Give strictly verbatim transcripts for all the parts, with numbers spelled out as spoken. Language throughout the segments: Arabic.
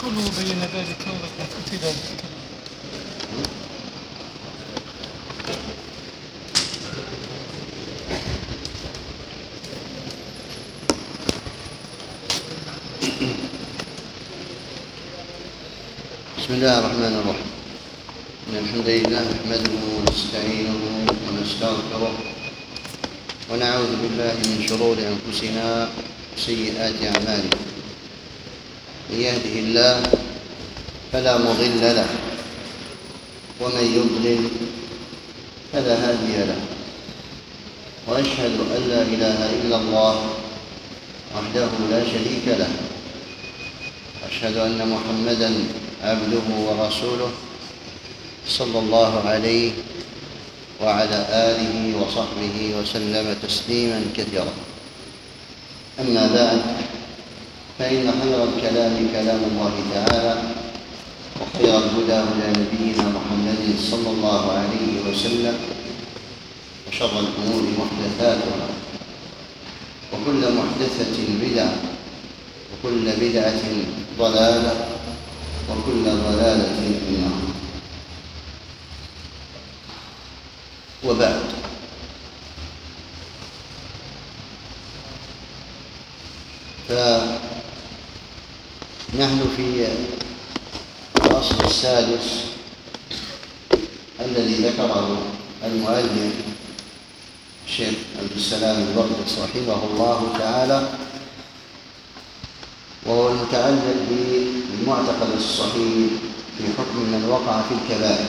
قوله بين ذلك ثورة كتيرة. بسم الله الرحمن الرحيم. إن الحمد لله نحمده ونستعينه ونستغفره ونعوذ بالله من شرور أنفسنا وسيئات أعمالنا. من يهده الله فلا مضل له ومن يضلل فلا هادي له، وأشهد أن لا إله إلا الله وحده لا شريك له، وأشهد أن محمدًا عبده ورسوله صلى الله عليه وعلى آله وصحبه وسلم تسليما كثيرا. أما بعد، فإن خير الكلام كلام الله تعالى، وخير الهدى هدى نبينا محمد صلى الله عليه وسلم، وشر الأمور محدثاتها، وكل محدثة بدعة، وكل بدعة ضلالة، وكل ضلالة في النار. وبعد، فنحن في الفصل السادس الذي ذكره المؤلف الشيخ عبد السلام البردس رحمه الله تعالى، وهو المتعلق بالمعتقد الصحيح في حكم من وقع في الكبائر.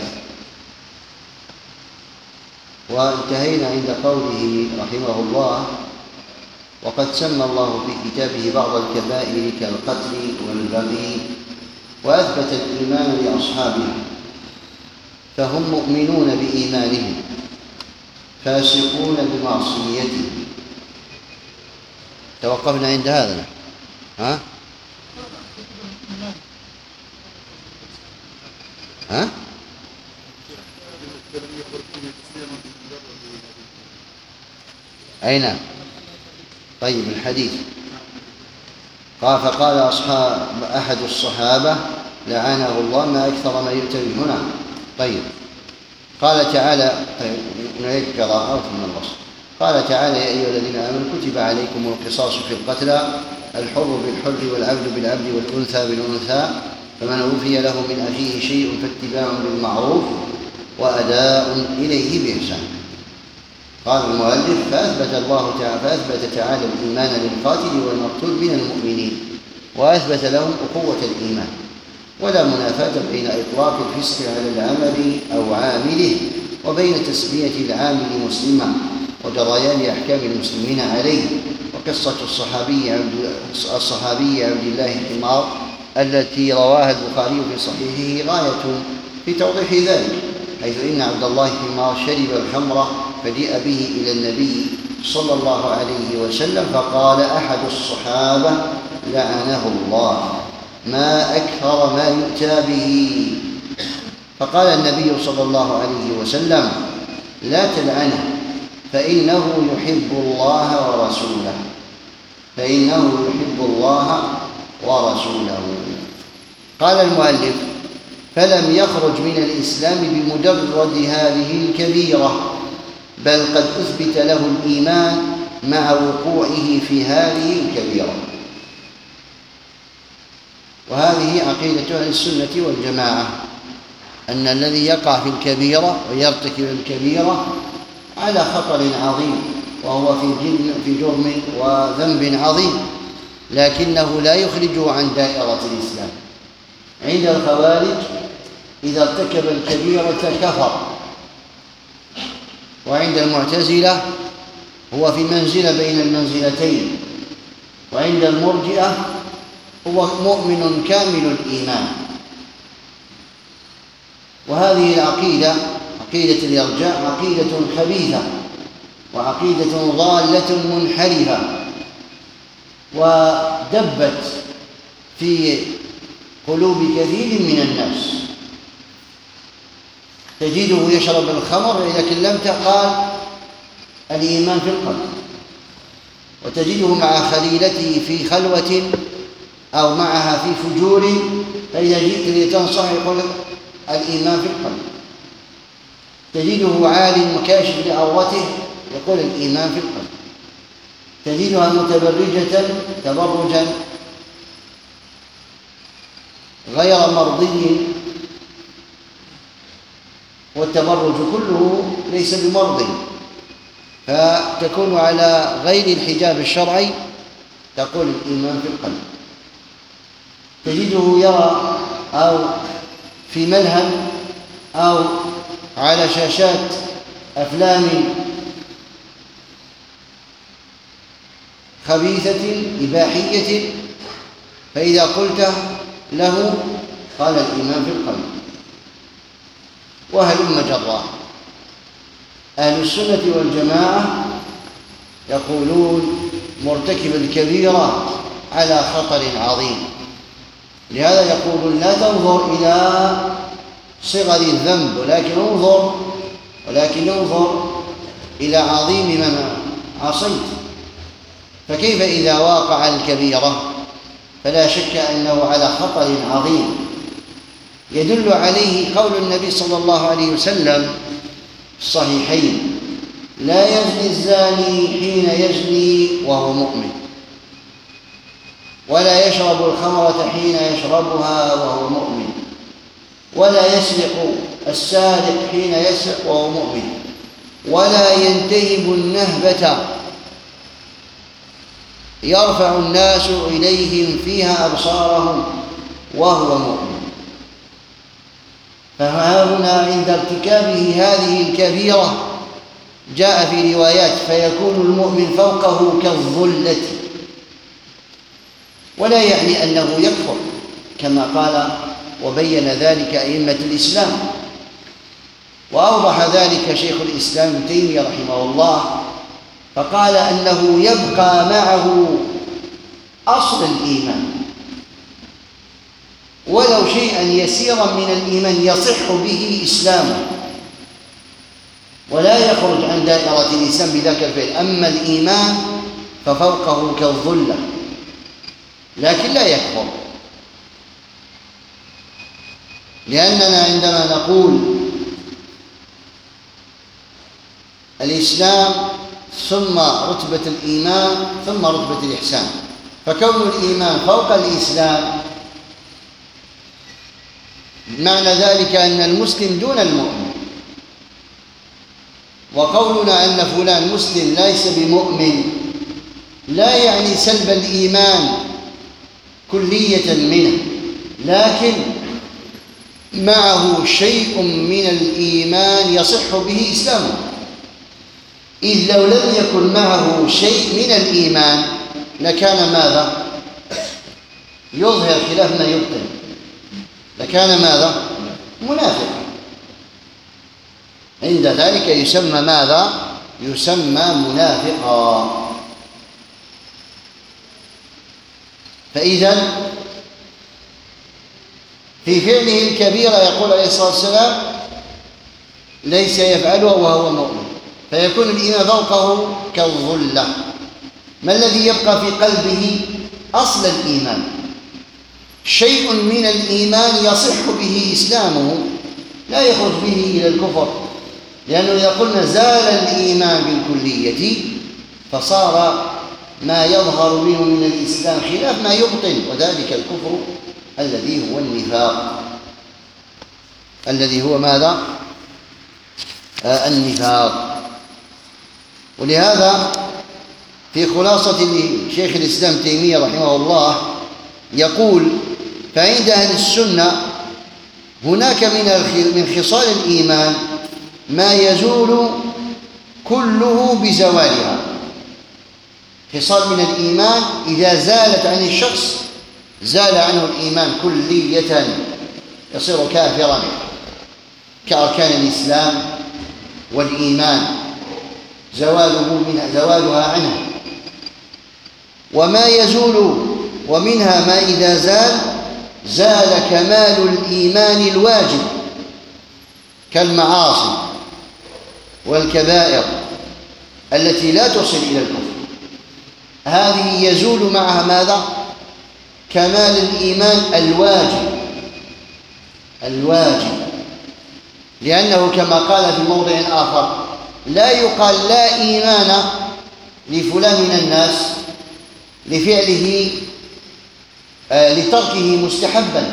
وانتهينا عند قوله رحمه الله: وقد سمى الله في كتابه بعض الكبائر كالقتل والبغي، وأثبت الإيمان لأصحابه، فهم مؤمنون بإيمانهم فاسقون بمعصيته. توقفنا عند هذا. ها؟ ها؟ أي نعم. طيب، الحديث قال: فقال أصحاب أحد الصحابة لعنه الله ما أكثر ما يؤتى به هنا. طيب، قال تعالى: نعيد قراءة ثم الوصف. قال تعالى: يا أيها الذين آمنوا كتب عليكم القصاص في القتلى، الحر بالحر والعبد بالعبد والأنثى بالأنثى، فمن أوفي له من أخيه شيء فاتباع بالمعروف وأداء إليه بإحسان. قال المؤلف: فأثبت الله تعالى فأثبت تعالى الإيمان للقاتل والمقتول من المؤمنين، وأثبت لهم أخوة الإيمان، ولا منافاة بين إطلاق الفسق على العمل أو عامله وبين تسمية العامل مسلما وجريان أحكام المسلمين عليه. وقصة الصحابي عبد الصحابي عبد الله حمار التي رواها البخاري في صحيحه غاية في توضيح ذلك، حيث إن عبد الله حمار شرب الخمر فجيء به إلى النبي صلى الله عليه وسلم، فقال أحد الصحابة لعنه الله ما أكثر ما يؤتى به. فقال النبي صلى الله عليه وسلم: لا تلعنه، فإنه يحب الله ورسوله فإنه يحب الله ورسوله. قال المؤلف: فلم يخرج من الإسلام بمجرد هذه الكبيرة، بل قد أثبت له الإيمان مع وقوعه في هذه الكبيرة. وهذه عقيدة أهل السنة والجماعة، أن الذي يقع في الكبيرة ويرتكب الكبيرة على خطر عظيم، وهو في جرم وذنب عظيم، لكنه لا يخرجه عن دائرة الإسلام. عند الخوارج إذا ارتكب الكبيرة كفر، وعند المعتزلة هو في منزلة بين المنزلتين، وعند المرجئة هو مؤمن كامل الإيمان. وهذه العقيدة عقيدة الإرجاء عقيدة خبيثة وعقيدة ضالة منحرفة، ودبت في قلوب كثير من الناس. تجده يشرب الخمر لكن لم تقال الإيمان في القلب، وتجده مع خليلته في خلوة أو معها في فجور، فإذا جئت لتنصح يقول الإيمان في القلب. تجده عالٍ مكاشف لعورته يقول الإيمان في القلب. تجدها متبرجة تبرجا غير مرضي، والتبرج كله ليس بمرضي، فتكون على غير الحجاب الشرعي، تقول الإيمان في القلب. تجده يرى أو في ملهى أو على شاشات أفلام خبيثة إباحية، فإذا قلت له قال الإيمان في القلب. وهلم جرا. أهل السنة والجماعة يقولون مرتكب الكبيرة على خطر عظيم، لهذا يقولون لا تنظر إلى صغر الذنب، ولكن انظر ولكن انظر إلى عظيم من عصيت. فكيف إذا واقع الكبيرة؟ فلا شك أنه على خطر عظيم. يدل عليه قول النبي صلى الله عليه وسلم في الصحيحين: لا يزني الزاني حين يزني وهو مؤمن، ولا يشرب الخمرة حين يشربها وهو مؤمن، ولا يسرق السارق حين يسرق وهو مؤمن، ولا ينتهب النهبة يرفع الناس إليهم فيها أبصارهم وهو مؤمن. فهنا عند ارتكابه هذه الكبيرة جاء في روايات فيكون المؤمن فوقه كالظلة، ولا يعني أنه يكفر كما قال وبين ذلك أئمة الإسلام. وأوضح ذلك شيخ الإسلام ابن تيمية رحمه الله، فقال أنه يبقى معه أصل الإيمان، ولو شيئا يسيرا من الإيمان يصح به إسلامه، ولا يخرج عن دائرة الإسلام بذاك الفعل. أما الإيمان ففوقه كالظلة، لكن لا يكفر. لأننا عندما نقول الإسلام ثم رتبة الإيمان ثم رتبة الإحسان، فكون الإيمان فوق الإسلام معنى ذلك أن المسلم دون المؤمن. وقولنا أن فلان مسلم ليس بمؤمن لا يعني سلب الإيمان كلية منه، لكن معه شيء من الإيمان يصح به إسلامه. إذ لو لم يكن معه شيء من الإيمان لكان ماذا؟ يظهر خلاف ما يبطن، لكان ماذا؟ منافقا. عند ذلك يسمى ماذا؟ يسمى منافقا. فإذا في فعله الكبيرة يقول عليه الصلاة والسلام ليس يفعلها وهو مؤمن، فيكون الإيمان فوقه كالظلة. ما الذي يبقى في قلبه؟ أصل الإيمان، شيء من الإيمان يصح به إسلامه، لا يخرج به إلى الكفر، لأنه إذا قلنا زال الإيمان بالكلية فصار ما يظهر منه من الإسلام خلاف ما يبطن، وذلك الكفر الذي هو النفاق، الذي هو ماذا؟ آه النفاق. ولهذا في خلاصة لشيخ الإسلام تيمية رحمه الله يقول: فعند أهل السنة هناك من خصال الإيمان ما يزول كله بزوالها. خصال من الإيمان إذا زالت عن الشخص زال عنه الإيمان كلية، يصير كافرا، كأركان الإسلام والإيمان زواله من زوالها عنه. وما يزول ومنها ما إذا زال زال كمال الإيمان الواجب كالمعاصي والكبائر التي لا تصل إلى الكفر، هذه يزول معها ماذا؟ كمال الإيمان الواجب الواجب لأنه كما قال في موضع آخر لا يقال لا إيمان لفلان من الناس لفعله آه لتركه مستحبا،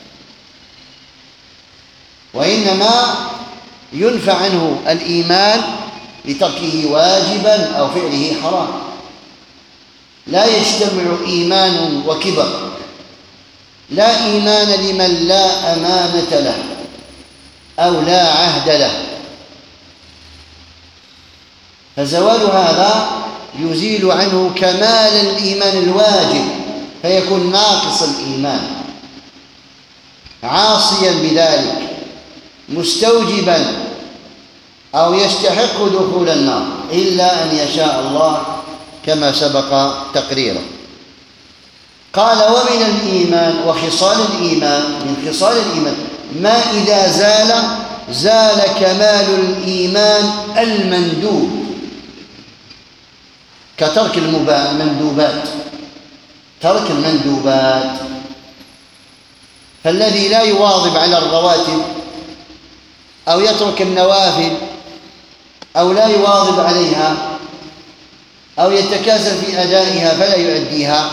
وإنما ينفى عنه الإيمان لتركه واجبا أو فعله حرام. لا يجتمع إيمان وكبر، لا إيمان لمن لا أمانة له أو لا عهد له، فزوال هذا يزيل عنه كمال الإيمان الواجب، فيكون ناقص الإيمان عاصيا بذلك مستوجبا أو يستحق دخول النار إلا أن يشاء الله كما سبق تقريره. قال ومن الإيمان وخصال الإيمان، من خصال الإيمان ما إذا زال زال كمال الإيمان المندوب كترك المندوبات، ترك المندوبات، فالذي لا يواظب على الرواتب أو يترك النوافل أو لا يواظب عليها أو يتكاسل في أدائها فلا يؤديها،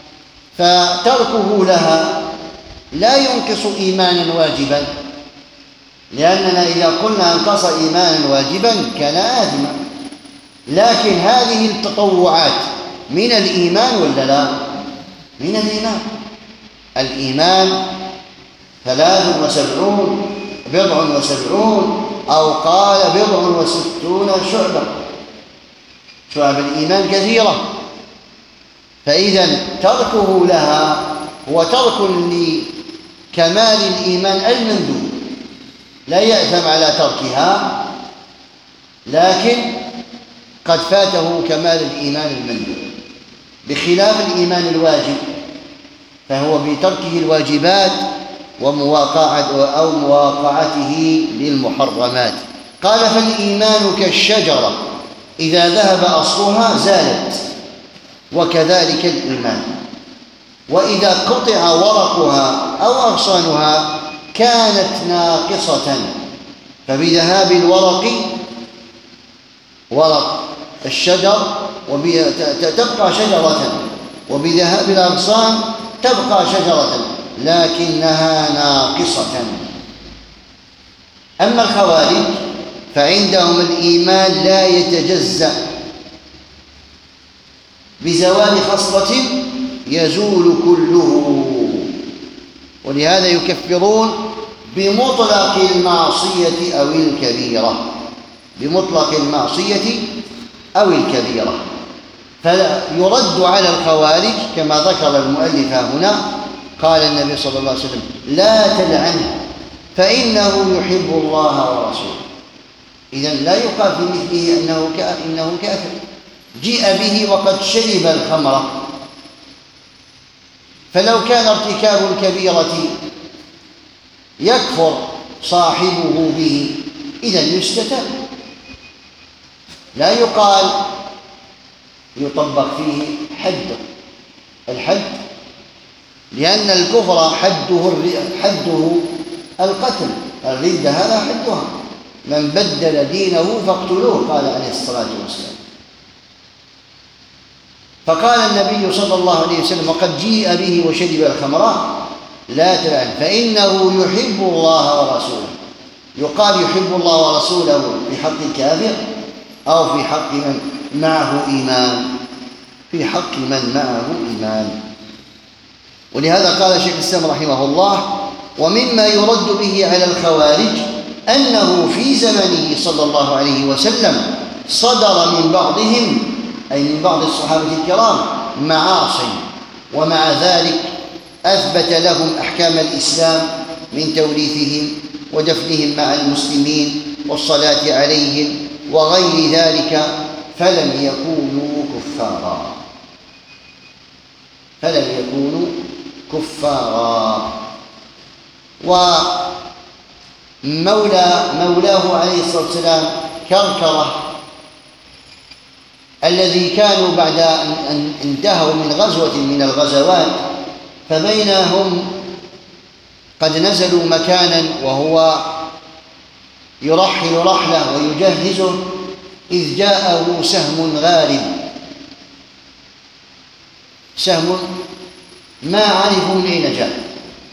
فتركه لها لا ينقص إيمانا واجبا، لأننا إذا قلنا انقص إيمانا واجبا كان آثما، لكن هذه التطوعات من الإيمان ولا لا؟ من الإيمان. الإيمان ثلاث وسبعون بضع وسبعون أو قال بضع وستون شعبة، شعب الإيمان كثيرة، فإذا تركه لها هو ترك لكمال الإيمان المندوب، لا يأثم على تركها، لكن قد فاته كمال الإيمان المندوب، بخلاف الإيمان الواجب فهو بتركه الواجبات ومواقعة أو مواقعته للمحرمات. قال فالإيمان كالشجرة إذا ذهب أصلها زالت، وكذلك الإيمان، وإذا قطع ورقها أو أغصانها كانت ناقصة، فبذهاب الورق ورق الشجر تبقى شجرة، وبذهاب الأغصان تبقى شجرة لكنها ناقصة. أما الخوارج فعندهم الإيمان لا يتجزأ، بزوال خصلة يزول كله، ولهذا يكفرون بمطلق المعصية أو الكبيرة، بمطلق المعصية أو الكبيرة. فيرد على الخوارج كما ذكر المؤلف هنا، قال النبي صلى الله عليه وسلم لا تلعنه فإنه يحب الله ورسوله. إذن لا يقال في مثله أنه إنه كافر، جيء به وقد شرب الخمر، فلو كان ارتكاب الكبيرة يكفر صاحبه به إذن يستتاب، لا يقال يطبق فيه حد الحد، لأن الكفر حده حده القتل، الردة هذا حدها، من بدل دينه فاقتلوه قال عليه الصلاة والسلام. فقال النبي صلى الله عليه وسلم وقد جيء به وشرب الخمر لا تلعن فإنه يحب الله ورسوله. يقال يحب الله ورسوله في حق الكافر أو في حق من معه إيمان، في حق من معه إيمان. ولهذا قال شيخ الإسلام رحمه الله ومما يرد به على الخوارج أنه في زمنه صلى الله عليه وسلم صدر من بعضهم أي من بعض الصحابة الكرام معاصي، ومع ذلك أثبت لهم أحكام الإسلام من توريثهم ودفنهم مع المسلمين والصلاة عليهم وغير ذلك، فلم يكونوا كفارا فلم يكونوا كفارا. ومولى مولاه عليه الصلاة والسلام كركرة الذي كانوا بعد أن انتهوا من غزوة من الغزوات فبينهم قد نزلوا مكانا وهو يرحل رحلة ويجهزه إذ جاءه سهم غارب، سهم ما عرفوا من أين جاء،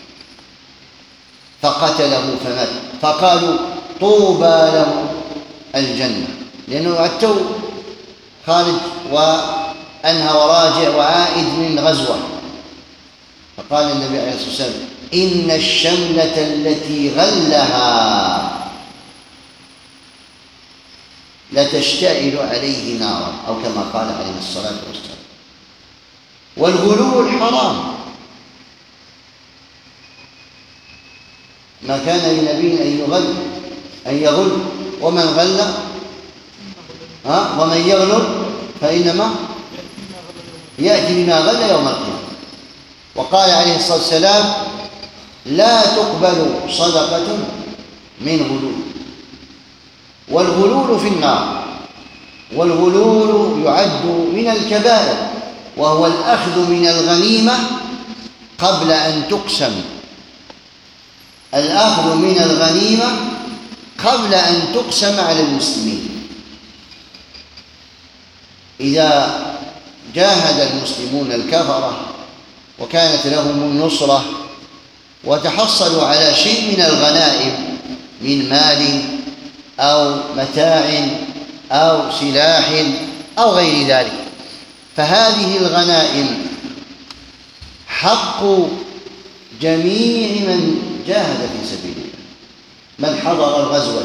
فقتله فمات، فقالوا طوبى له الجنة، لأنه التو خارج وأنهى وراجع وعائد من غزوة. فقال النبي عليه الصلاة والسلام إن الشملة التي غلها لتشتعل عليه نارا، أو كما قال عليه الصلاة والسلام. والغلول حرام، ما كان لنبي أن يغل أن يغل ومن غل ها ومن يغلل فإنما يأتي بما غل يوم القيامة. وقال عليه الصلاة والسلام لا تقبل صدقة من غلول، والغلول في النار. والغلول يعد من الكبائر، وهو الأخذ من الغنيمة قبل أن تقسم، الأخذ من الغنيمة قبل أن تقسم على المسلمين. إذا جاهد المسلمون الكفرة وكانت لهم النصرة وتحصلوا على شيء من الغنائم من مال أو متاع أو سلاح أو غير ذلك، فهذه الغنائم حق جميع من جاهد في سبيل الله، من حضر الغزوة.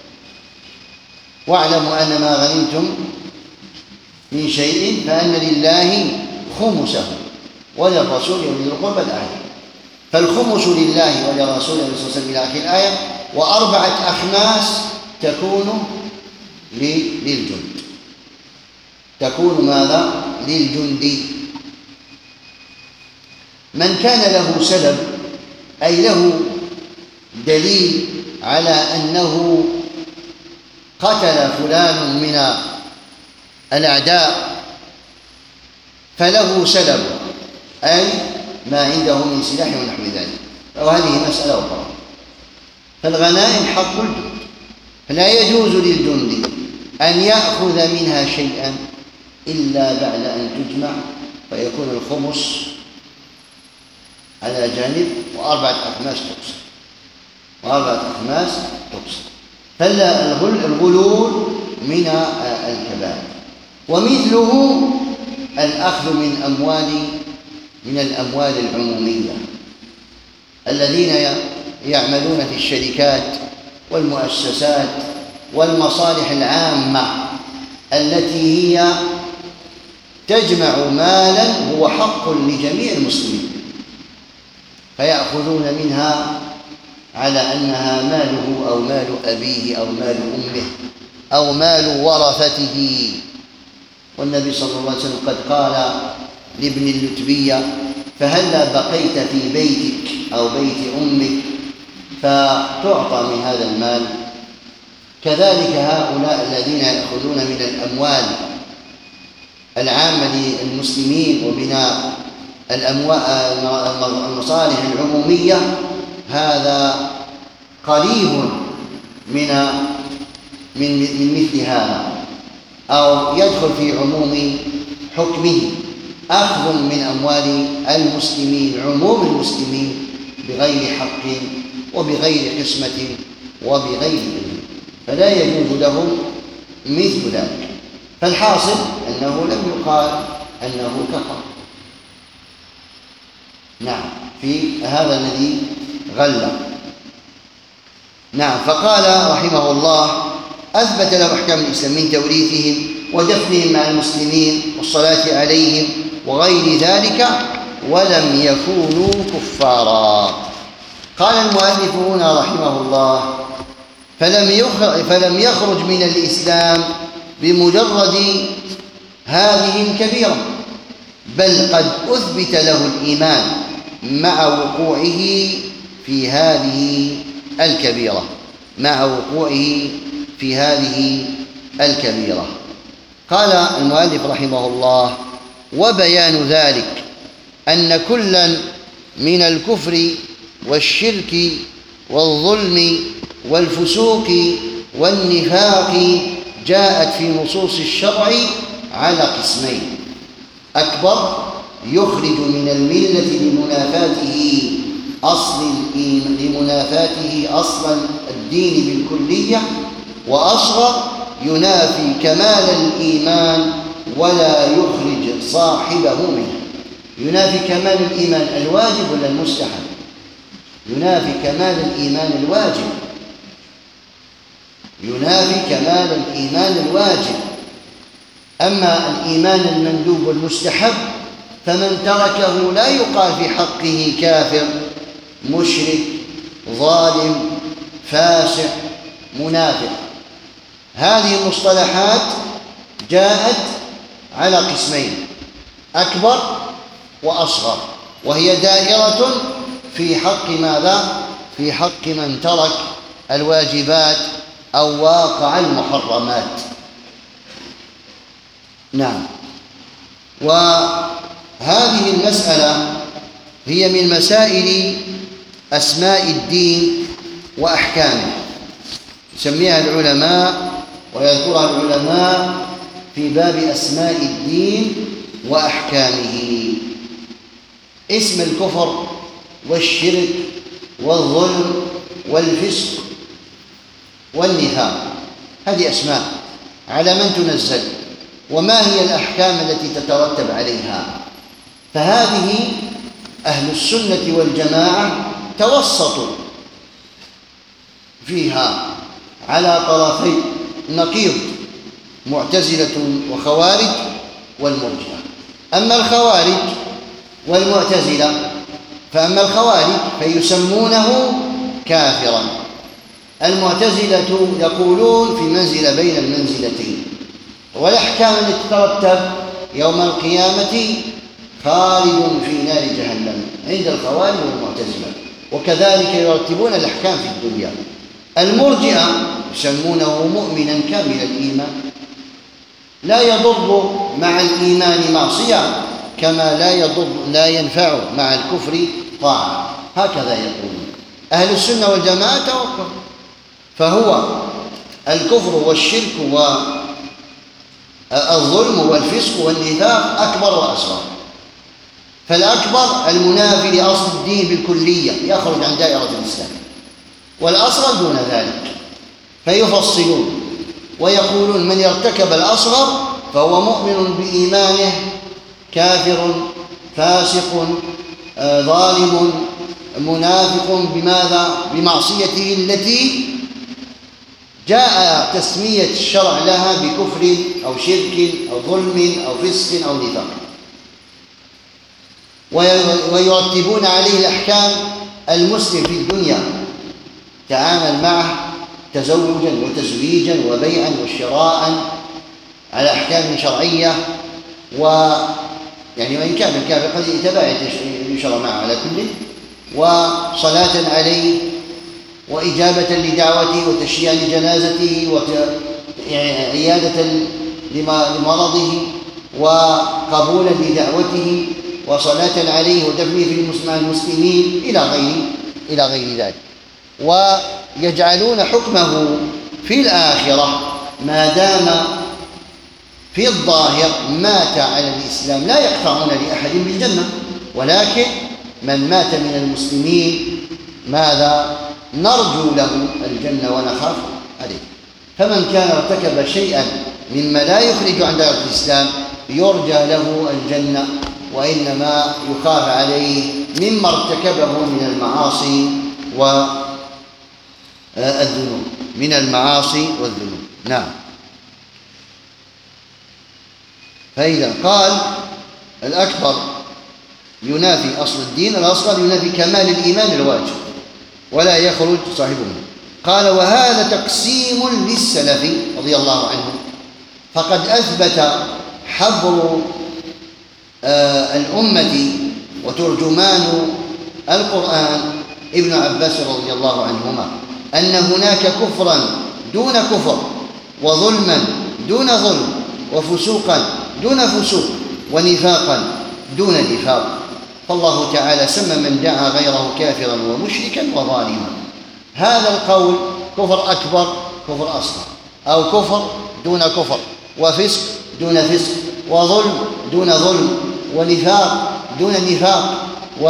واعلموا أن ما غنمتم من شيء فأن لله خمسه وللرسول ولذي القربى الآية. فالخمس لله ولرسوله صلى الله عليه وسلم إلى آخر الآية، وأربعة أخماس تكون للجند، تكون ماذا؟ للجند. من كان له سلب أي له دليل على أنه قتل فلان من الأعداء فله سلب، أي ما عنده من سلاح ونحو ذلك، وهذه مسألة أخرى. فالغنائم حق الجند، فلا يجوز للجند أن يأخذ منها شيئا إلا بعد أن تجمع، فيكون الخمس على جانب وأربعة أخماس تقسم، وأربعة أخماس تقسم. فالغلول من الكبائر. ومثله الأخذ من أموال من الأموال العمومية، الذين يعملون في الشركات والمؤسسات والمصالح العامة التي هي تجمع مالا هو حق لجميع المسلمين، فيأخذون منها على أنها ماله أو مال أبيه أو مال أمه أو مال ورثته. والنبي صلى الله عليه وسلم قد قال لابن اللتبية فهلا بقيت في بيتك أو بيت أمك فتعطى من هذا المال. كذلك هؤلاء الذين يأخذون من الأموال العامة للمسلمين ومن المصالح العمومية، هذا قريب من من من مثل هذا، أو يدخل في عموم حكمه، أخذ من أموال المسلمين عموم المسلمين بغير حق وبغير قسمة وبغير علم، فلا يجوز له مثل ذلك. فالحاصل أنه لم يقال أنه كفر، نعم، في هذا الذي غل. نعم. فقال رحمه الله أثبت له أحكام الإسلام من توريثهم ودفنهم مع المسلمين والصلاة عليهم وغير ذلك، ولم يكونوا كفارا. قال المؤلف هنا رحمه الله فلم يخرج, فلم يخرج من الإسلام بمجرد هذه الكبيرة، بل قد أثبت له الإيمان مع وقوعه في هذه الكبيرة مع وقوعه في هذه الكبيرة. قال المؤلف رحمه الله وبيان ذلك أن كلا من الكفر والشرك والظلم والفسوق والنفاق جاءت في نصوص الشرع على قسمين: أكبر يخرج من الملة لمنافاته أصل لمنافاته أصل الدين بالكلية، وأصغر ينافي كمال الإيمان ولا يخرج صاحبه منه. ينافي كمال الإيمان الواجب ولا المستحب؟ ينافي كمال الإيمان الواجب، ينافي كمال الإيمان الواجب. أما الإيمان المندوب والمستحب فمن تركه لا يقال في حقه كافر، مشرك، ظالم، فاسق، منافق. هذه المصطلحات جاءت على قسمين: أكبر وأصغر، وهي دائرة في حق ماذا؟ في حق من ترك الواجبات أو واقع المحرمات. نعم. وهذه المسألة هي من مسائل أسماء الدين وأحكامه، يسميها العلماء ويذكرها العلماء في باب أسماء الدين وأحكامه. اسم الكفر والشرك والظلم والفسق والنفاق، هذه أسماء على من تنزل، وما هي الأحكام التي تترتب عليها. فهذه أهل السنة والجماعة توسطوا فيها على طرفي نقيض: معتزلة وخوارج والمرجئة. أما الخوارج والمعتزلة فأما الخوارج فيسمونه كافرا، المعتزلة يقولون في منزلة بين المنزلتين، والأحكام التي تترتب يوم القيامة خالد في نار جهنم عند الخوارج والمعتزلة، وكذلك يرتبون الأحكام في الدنيا. المرجئة يسمونه مؤمنا كامل الإيمان، لا يضر مع الإيمان معصية كما لا يضر لا ينفع مع الكفر طاعة، هكذا يقولون. أهل السنة والجماعة توقف، فهو الكفر والشرك والظلم والفسق والنفاق أكبر وأصغر. فالأكبر المنافي لأصل الدين بالكلية يخرج عن دائرة الإسلام، والأصغر دون ذلك. فيفصلون ويقولون: من ارتكب الأصغر فهو مؤمن بإيمانه كافر فاسق ظالم منافق بماذا؟ بمعصيته التي جاء تسمية الشرع لها بكفر أو شرك أو ظلم أو فسق أو نفاق، ويرتبون عليه الأحكام. المسلم في الدنيا تعامل معه تزوجا وتزويجا وبيعا وشراء على أحكام شرعية، ويعني وإن كان الكافر قد يتباعد يشرع معه على كل، وصلاة عليه وإجابة لدعوته وتشييعا لجنازته وعيادة لمرضه وقبولا لدعوته وصلاة عليه ودفنه في المسلمين إلى غير إلى غير ذلك. ويجعلون حكمه في الآخرة ما دام في الظاهر مات على الإسلام لا يقطعون لأحد بالجنة، ولكن من مات من المسلمين ماذا؟ نرجو له الجنة ونخاف عليه. فمن كان ارتكب شيئا مما لا يخرج عن دائرة الإسلام يرجى له الجنة، وإنما يخاف عليه مما ارتكبه من المعاصي والذنوب من المعاصي والذنوب. نعم. فإذا قال الأكبر ينافي أصل الدين، الأصغر ينافي كمال الإيمان الواجب ولا يخرج صاحبه. قال: وهذا تقسيم للسلف رضي الله عنهم، فقد أثبت حبر آه الأمة وترجمان القرآن ابن عباس رضي الله عنهما أن هناك كفرا دون كفر، وظلما دون ظلم، وفسوقا دون فسوق، ونفاقا دون نفاق. فالله تعالى سمى من دعا غيره كافرا ومشركا وظالما. هذا القول كفر أكبر، كفر أصغر، أو كفر دون كفر، وفسق دون فسق، وظلم دون ظلم، ونفاق دون نفاق،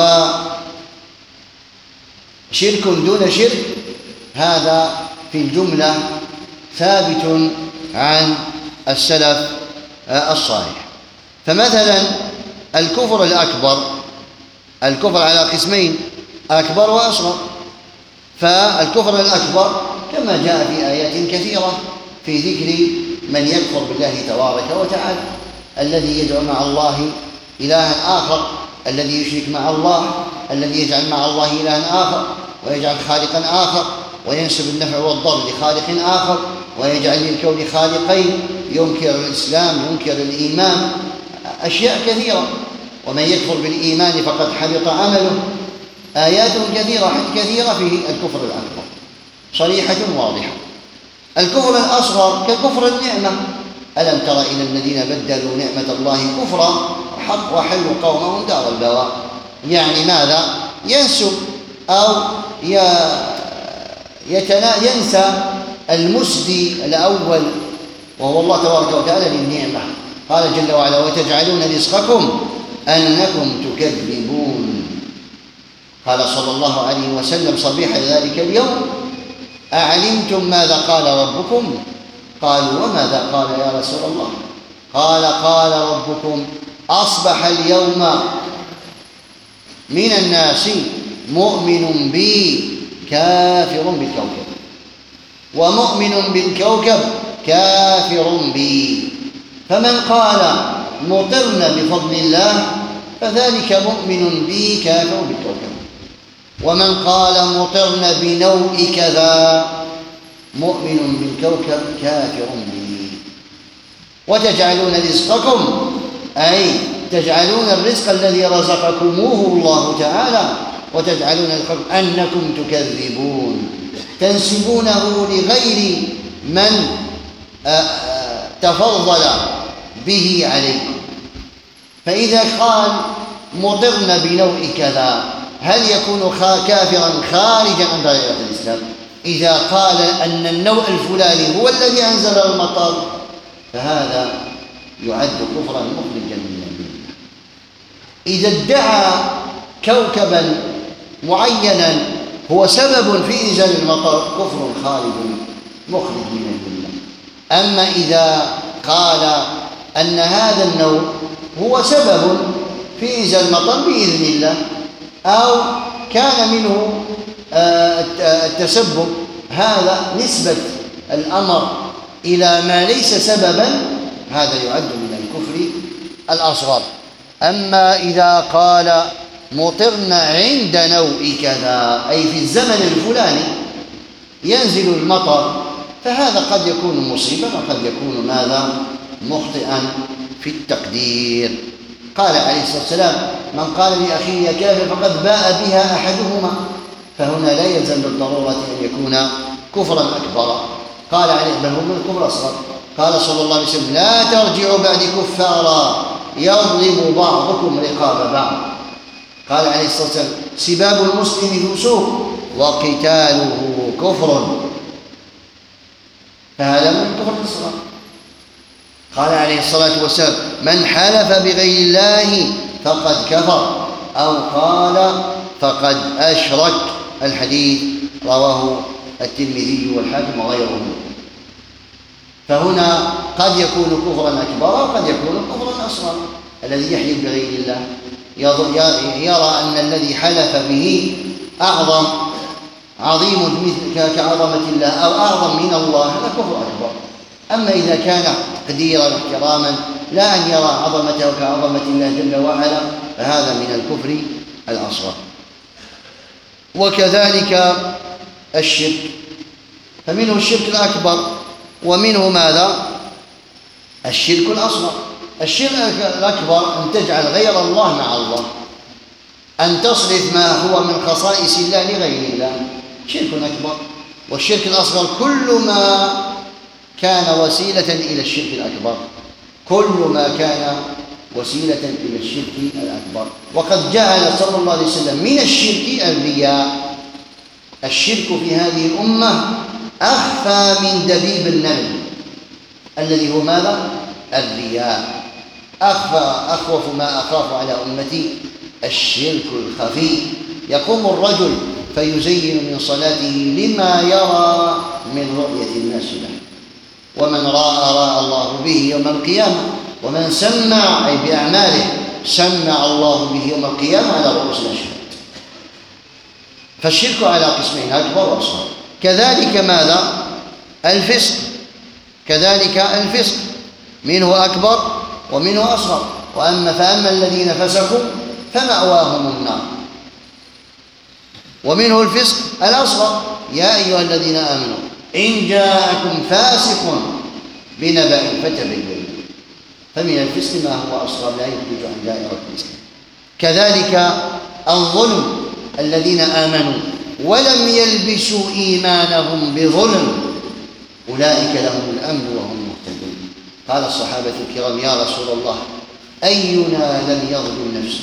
وشرك دون شرك. هذا في الجملة ثابت عن السلف الصالح. فمثلا الكفر الأكبر، الكفر على قسمين، أكبر وأصغر. فالكفر الأكبر كما جاء في آيات كثيرة في ذكر من يكفر بالله تبارك وتعالى، الذي يدعو مع الله إلها آخر، الذي يشرك مع الله، الذي يجعل مع الله إلها آخر ويجعل خالقا آخر، وينسب النفع والضر لخالق آخر، ويجعل للكون خالقين، ينكر الإسلام، ينكر الإيمان، أشياء كثيرة. ومن يكفر بالإيمان فقد حبط عمله. آيات كثيرة كثيرة في الكفر الأكبر صريحة واضحة. الكفر الأصغر ككفر النعمة. ألم تر إلى الذين بدلوا نعمة الله كفرا وحلوا قومهم دار البوار. يعني ماذا؟ ينسب أو ينسى المسدي الأول وهو الله تبارك وتعالى للنعمة. قال جل وعلا: وتجعلون رزقكم أنكم تكذبون. قال صلى الله عليه وسلم صبيح ذلك اليوم: أعلمتم ماذا قال ربكم؟ قالوا: وماذا قال يا رسول الله؟ قال: قال ربكم: أصبح اليوم من الناس مؤمن بي كافر بالكوكب، ومؤمن بالكوكب كافر بي. فمن قال مطرنا بفضل الله فذلك مؤمن بي كافر بالكوكب، ومن قال مطرنا بنوء كذا مؤمن بالكوكب كافر بي. وتجعلون رزقكم أي تجعلون الرزق الذي رزقكموه الله تعالى، وتجعلون الخلق أنكم تكذبون، تنسبونه لغير من تفضل به عليكم. فإذا قال مطرنا بنوء كذا هل يكون كافرا خارجا عن دائرة الإسلام؟ إذا قال أن النوء الفلاني هو الذي أنزل المطر فهذا يعد كفرا مخرجا من المله. إذا ادعى كوكبا معينا هو سبب في إنزال المطر كفر خارج مخرج من المله. أما إذا قال أن هذا النوع هو سبب في إنزال المطر بإذن الله، أو كان منه التسبب، هذا نسبة الأمر إلى ما ليس سببا، هذا يعد من الكفر الأصغر. أما إذا قال مطرنا عند نوء كذا أي في الزمن الفلاني ينزل المطر، فهذا قد يكون مصيبا وقد يكون ماذا؟ مخطئا في التقدير. قال عليه الصلاة والسلام: من قال لأخيه يا كافر فقد باء بها أحدهما. فهنا لا يلزم بالضرورة أن يكون كفرا أكبر، قال عليه بل هو من الكفر الأصغر. قال صلى الله عليه وسلم: لا ترجعوا بعد كفارا يضرب بعضكم رقاب بعض. قال عليه الصلاة والسلام: سباب المسلم فسوق وقتاله كفر. فهذا من الكفر الأصغر. قال عليه الصلاة والسلام: من حلف بغير الله فقد كفر، أو قال فقد أشرك. الحديث رواه الترمذي والحاكم وغيره. فهنا قد يكون كفرا أكبر وقد يكون كفرا أصغر. الذي يحلف بغير الله يرى أن الذي حلف به أعظم عظيم كعظمة الله أو أعظم من الله، هذا كفر أكبر. أما إذا كان تقديرا واحتراما لا أن يرى عظمته كعظمة الله جل وعلا فهذا من الكفر الأصغر. وكذلك الشرك، فمنه الشرك الأكبر ومنه ماذا؟ الشرك الأصغر. الشرك الأكبر أن تجعل غير الله مع الله، أن تصرف ما هو من خصائص الله لغير الله، شرك أكبر. والشرك الأصغر كل ما كان وسيلة إلى الشرك الأكبر، كل ما كان وسيلة إلى الشرك الأكبر. وقد جعل صلى الله عليه وسلم من الشرك الرياء. الشرك في هذه الأمة أخفى من دبيب النمل الذي هو ماذا؟ الرياء. أخفى أخوف ما أخاف على أمتي الشرك الخفي. يقوم الرجل فيزين من صلاته لما يرى من رؤية الناس له، ومن رأى رأى الله به يوم القيامة، ومن سمع أي بأعماله سمع الله به يوم القيامة على رؤوس الأشهاد. فالشرك على قسمين أكبر وأصغر. كذلك ماذا؟ الفسق. كذلك الفسق منه أكبر ومنه أصغر. وأما فأما الذين فسقوا فمأواهم النار. ومنه الفسق الأصغر: يا أيها الذين آمنوا إن جاءكم فاسق بنبأ فتبينوا. فمن الفسق ما هو أصغر لا يخرج عن دائرة الإسلام. كذلك الظلم: الذين آمنوا ولم يلبسوا إيمانهم بظلم أولئك لهم الأمن وهم مهتدون. قال الصحابة الكرام: يا رسول الله أينا لم يظلم نفسه؟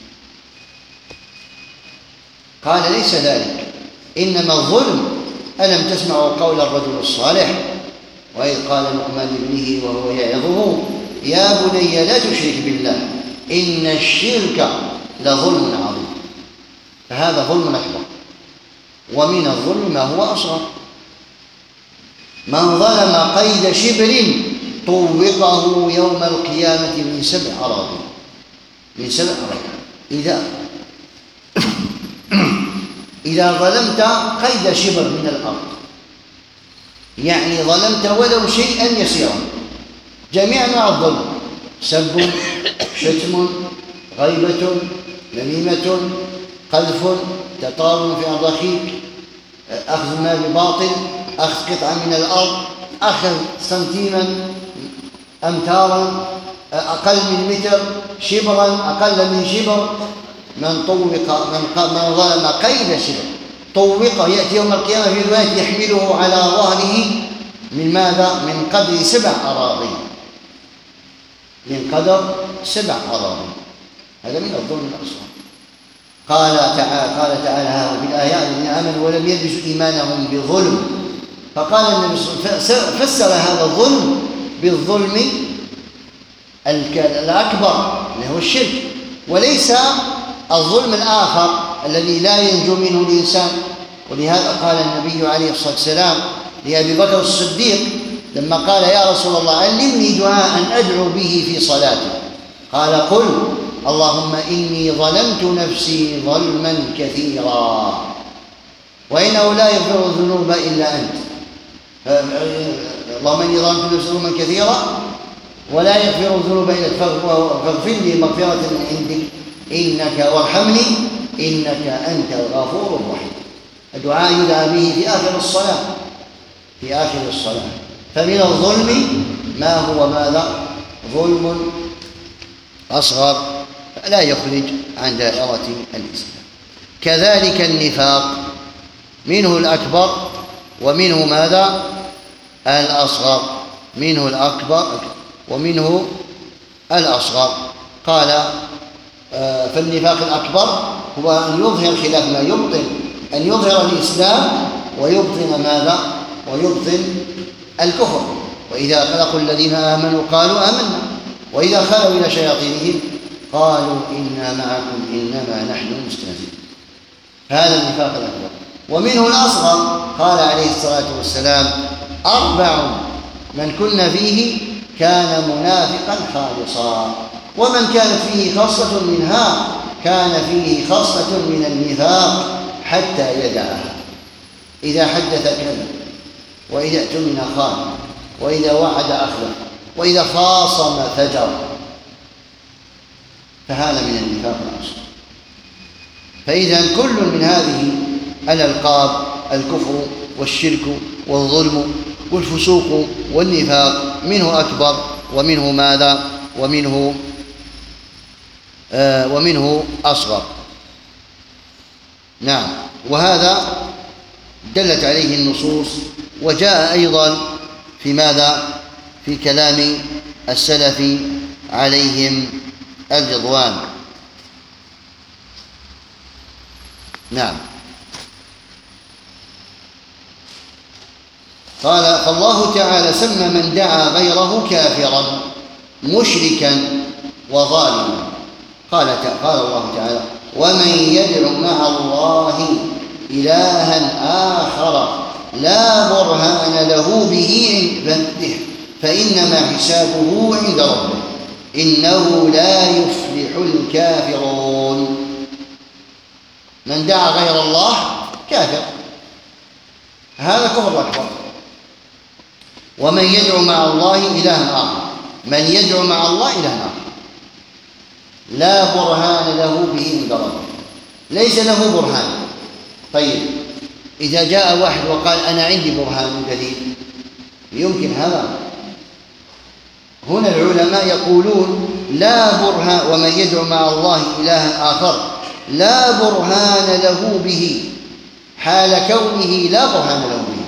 قال: ليس ذلك، إنما الظلم ألم تسمعوا قول الرجل الصالح وإذ قال لقمان لابنه وهو يعظه يا بني لا تشرك بالله إن الشرك لظلم عظيم. فهذا ظلم أكبر. ومن الظلم ما هو أصغر: من ظلم قيد شبر طوقه يوم القيامة من سبع أراضين. من سبع أراضين. إذا إذا ظلمت قيد شبر من الأرض، يعني ظلمت ولو شيئا يسيرا، جميع أنواع الظلم: سب، شتم، غيبة، نميمة، قذف، تطاول في أرض أخيك، أخذ مال بباطل، أخذ قطعة من الأرض، أخذ سنتيما، أمتارا، أقل من متر، شبرا، أقل من شبر. من طوق من, من ظلم قيد شبر طوقه، يأتي يوم القيامة في رواية يحمله على ظهره من ماذا؟ من قدر سبع أراضين. من قدر سبع أراضين. هذا من الظلم الأصغر. قال تعالى قال تعالى في الآيات: الذين آمنوا ولم يلبسوا إيمانهم بظلم. فقال النبي صلى الله عليه وسلم فسر هذا الظلم بالظلم الأكبر اللي هو الشرك، وليس الظلم الآخر الذي لا ينجو منه الإنسان. ولهذا قال النبي عليه الصلاة والسلام لأبي بكر الصديق لما قال: يا رسول الله علمني دعاء أدعو به في صلاتي. قال: قل اللهم إني ظلمت نفسي ظلما كثيرا وإنه لا يغفر الذنوب إلا أنت. اللهم إني ظلمت نفسي ظلما كثيرا ولا يغفر الذنوب إلا أنت فاغفر لي مغفرة من عندك إنك وارحمني إنك أنت الغفور الرحيم. الدعاء يدعى به في آخر الصلاة في آخر الصلاة. فمن الظلم ما هو ماذا؟ ظلم أصغر لا يخرج عن دائرة الإسلام. كذلك النفاق منه الأكبر ومنه ماذا؟ الأصغر. منه الأكبر ومنه الأصغر. قال: فالنفاق الأكبر هو أن يظهر خلاف ما يبطن، أن يظهر الإسلام ويبطن ماذا؟ ويبطن الكفر. وإذا لقوا الذين آمنوا قالوا آمنا وإذا خلوا إلى شياطينهم قالوا إنا معكم إنما نحن مستهزئون. هذا النفاق الأكبر. ومنه الأصغر. قال عليه الصلاة والسلام: أربع من كن فيه كان منافقا خالصا، ومن كانت فيه خاصة منها كان فيه خاصة من النفاق حتى يدعها. إذا حدث كذب، وإذا اؤتمن خان، وإذا وعد أخلف، وإذا خاصم فجر. فهذا من النفاق الأصغر. فإذا كل من هذه الألقاب الكفر والشرك والظلم والفسوق والنفاق منه أكبر ومنه ماذا؟ ومنه آه ومنه أصغر. نعم. وهذا دلت عليه النصوص. وجاء أيضا في ماذا؟ في كلام السلف عليهم الرضوان. نعم. قال فالله تعالى سمى من دعا غيره كافرا مشركا وظالما. قال قال الله تعالى ومن يدع مع الله إلها آخر لا برهان له به فإنما حسابه عند ربه إنه لا يفلح الكافرون. من دعا غير الله كافر، هذا كفر أكبر. ومن يدعو مع الله إلها آخر، من يدعو مع الله إلها آخر لا برهان له به عند ربه، ليس له برهان. طيب إذا جاء واحد وقال أنا عندي برهان دليل، يمكن هذا؟ هنا العلماء يقولون لا برهان، ومن يدعو مع الله إلها آخر لا برهان له به، حال كونه لا برهان له به،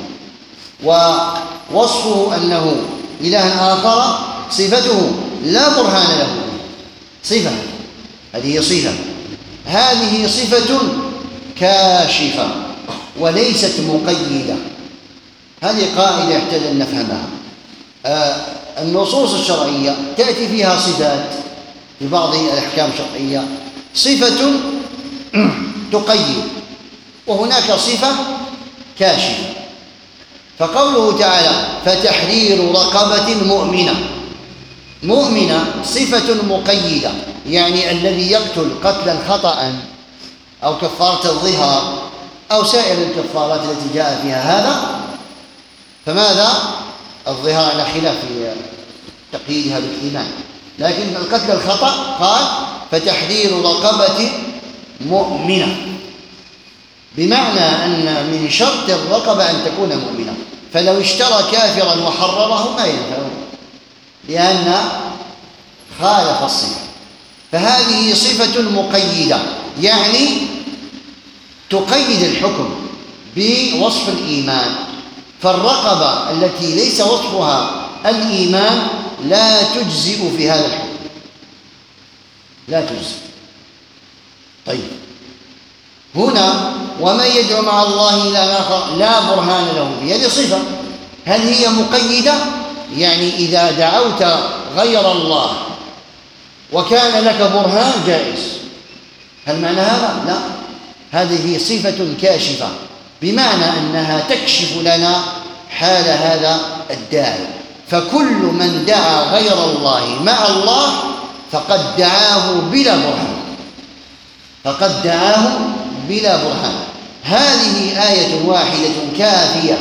ووصفه أنه إله آخر صفته لا برهان له به، صفة، هذه صفة، هذه صفة كاشفة وليست مقيدة. هذه قاعدة يحتاج أن نفهمها. آه النصوص الشرعية تأتي فيها صفات في بعض الأحكام الشرعية صفة تقيد، وهناك صفة كاشفة. فقوله تعالى فتحرير رقبة مؤمنة، مؤمنة صفة مقيدة، يعني الذي يقتل قتلا خطأ أو كفارة الظهار أو سائر الكفارات التي جاء فيها هذا، فماذا؟ الظهار على خلاف في تقييدها بالإيمان، لكن القتل الخطأ قال فتحرير رقبة مؤمنة، بمعنى أن من شرط الرقبة أن تكون مؤمنة، فلو اشترى كافرا وحرره ما ينفعه لأن خالف الصفة. فهذه صفة مقيدة، يعني تقيد الحكم بوصف الإيمان. فالرقبة التي ليس وصفها الإيمان لا تجزئ في هذا الحكم، لا تجزئ. طيب هنا ومن يدعو مع الله إلى آخر لا برهان له به، هذه صفة، هل هي مقيدة؟ يعني إذا دعوت غير الله وكان لك برهان جائز، هل معنى هذا؟ لا، هذه صفة كاشفة، بمعنى أنها تكشف لنا حال هذا الداعي. فكل من دعا غير الله مع الله فقد دعاه بلا برهان، فقد دعاه بلا برهان. هذه آية واحدة كافية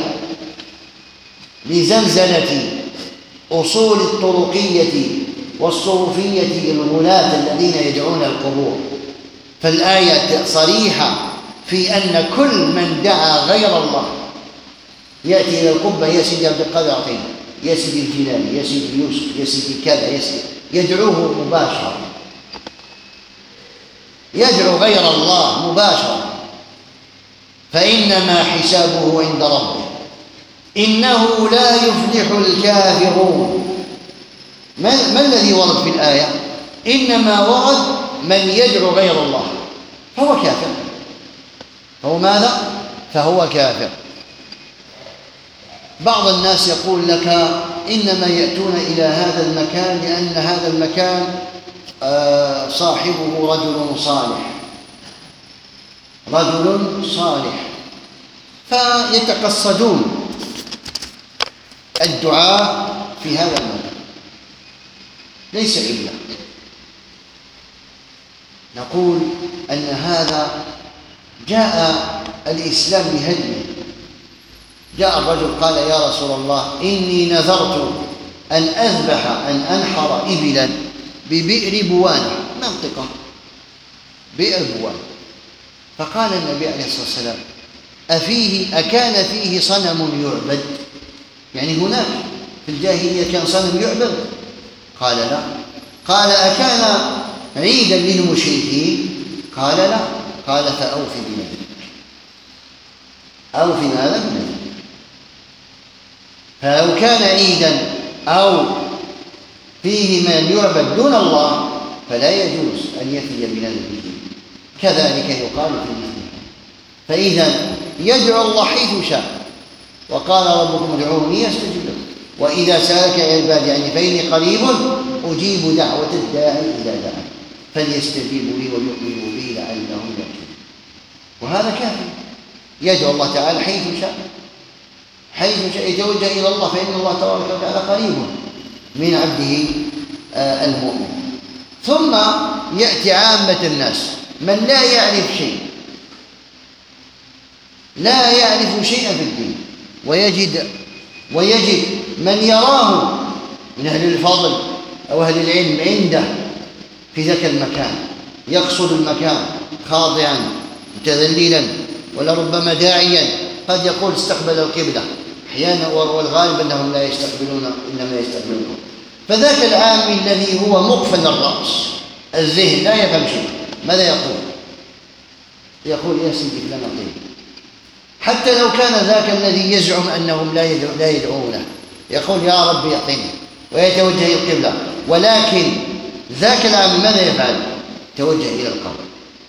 لزلزلة أصول الطرقية والصوفية الغلاة الذين يدعون القبور. فالآية صريحة في أن كل من دعا غير الله يأتي إلى القبة، يا سيدي عبد القادر أعطينا، يا سيدي الجيلاني، يا سيدي يوسف، يا سيدي كذا، يا سيدي، يدعوه مباشرة، يدعو غير الله مباشرة، فإنما حسابه عند ربه إنه لا يفلح الكافرون. ما, ما الذي ورد في الآية؟ إنما ورد من يدعو غير الله فهو كافر، فهو ماذا؟ فهو كافر. بعض الناس يقول لك إنما يأتون إلى هذا المكان لأن هذا المكان صاحبه رجل صالح، رجل صالح، فيتقصدون الدعاء في هذا المكان. ليس إلا نقول أن هذا جاء الإسلام بهدمه. جاء الرجل قال يا رسول الله إني نذرت أن أذبح أن أنحر إبلا ببئر بوانة، منطقة بئر بوانة. فقال النبي عليه الصلاة والسلام أفيه أكان فيه صنم يعبد؟ يعني هناك في الجاهلية كان صنم يعبد؟ قال لا. قال أكان عيدا للمشركين؟ قال لا. قال فأوف بنذرك، أوف ماذا؟ بنذرك. فلو كان عيدا أو فيه من يعبد دون الله فلا يجوز أن يفي بنذره، كذلك يقال في مثله. فإذا يدعو الله حيث شاء، وقال ربكم ادعوني أستجب لكم، وإذا سألك عبادي عني فإني قريب أجيب دعوة الداعي إذا دعاني فليستجيبوا لي ويؤمنوا بي لعلهم يرشدون. وهذا كافي، يدعو الله تعالى حيث شاء، حيث شاء يتوجه إلى الله، فإن الله تبارك وتعالى قريب من عبده المؤمن. ثم يأتي عامة الناس من لا يعرف شيء، لا يعرف شيئا في الدين، ويجد ويجد من يراه من أهل الفضل أو أهل العلم عنده في ذاك المكان، يقصد المكان خاضعا متذللا ولربما داعيا، قد يقول استقبل القبلة أحيانا، والغالب أنهم لا يستقبلون، إنما يستقبلون. فذاك العام الذي هو مقفل الرأس الذهن لا يفهم شيء، ماذا يقول؟ يقول يا سيدي فلان أعطيني، حتى لو كان ذاك الذي يزعم أنهم لا يدعو لا يدعونه، يقول يا رب يعطيني ويتوجه إلى القبلة، ولكن ذاك العام ماذا يفعل؟ توجه إلى القبر.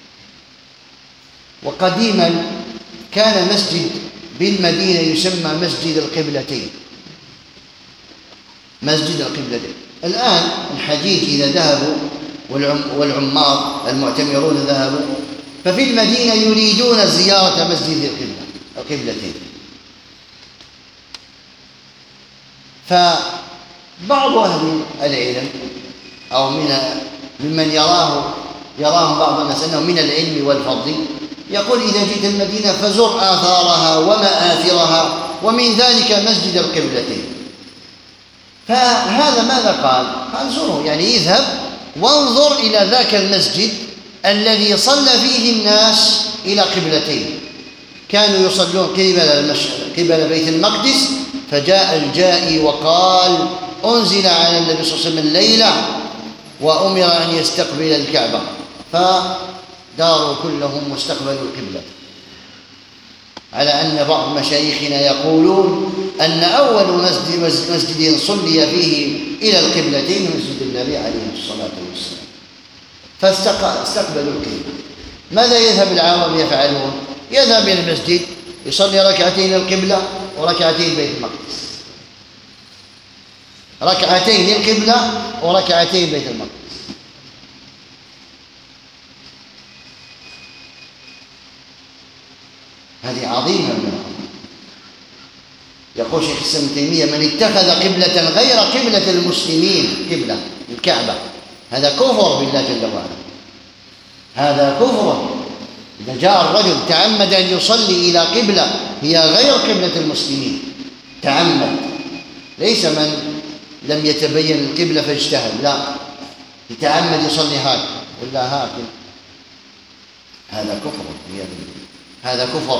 وقديما كان مسجد بالمدينة يسمى مسجد القبلتين، مسجد القبلتين. الآن الحجيج إذا ذهبوا والعمار المعتمرون ذهبوا، ففي المدينة يريدون زيارة مسجد القبلة القبلتين. فبعض أهل العلم أو من ممن يراه يراهم بعض الناس أنه من العلم والفضل، يقول إذا جئت المدينة فزر آثارها ومآثرها، ومن ذلك مسجد القبلتين. فهذا ماذا قال؟ قال زره، يعني يذهب وانظر إلى ذاك المسجد الذي صلى فيه الناس إلى قبلتين، كانوا يصلون قبل قبل بيت المقدس، فجاء الجائي وقال أنزل على النبي صلى الله عليه وسلم الليلة وأمر أن يستقبل الكعبة، فداروا كلهم واستقبلوا القبلة. على أن بعض مشايخنا يقولون أن أول مسجد, مسجد صلي فيه إلى القبلتين مسجد النبي عليه الصلاة والسلام، فاستقبلوا القبلة. ماذا يذهب العوام يفعلون؟ يذهب إلى المسجد يصلي ركعتين القبلة وركعتين بيت المقدس، ركعتين القبلة وركعتين بيت المقدس. هذه عظيمة من الأمر. يقول شيخ الإسلام ابن تيمية من اتخذ قبلة غير قبلة المسلمين قبلة الكعبة هذا كفر بالله جل وعلا، هذا كفر. إذا جاء الرجل تعمد أن يصلي إلى قبلة هي غير قبلة المسلمين، تعمد، ليس من لم يتبين القبلة فاجتهد، لا، يتعمد يصلي هكذا ولا هكذا، هذا كفر، هذا كفر.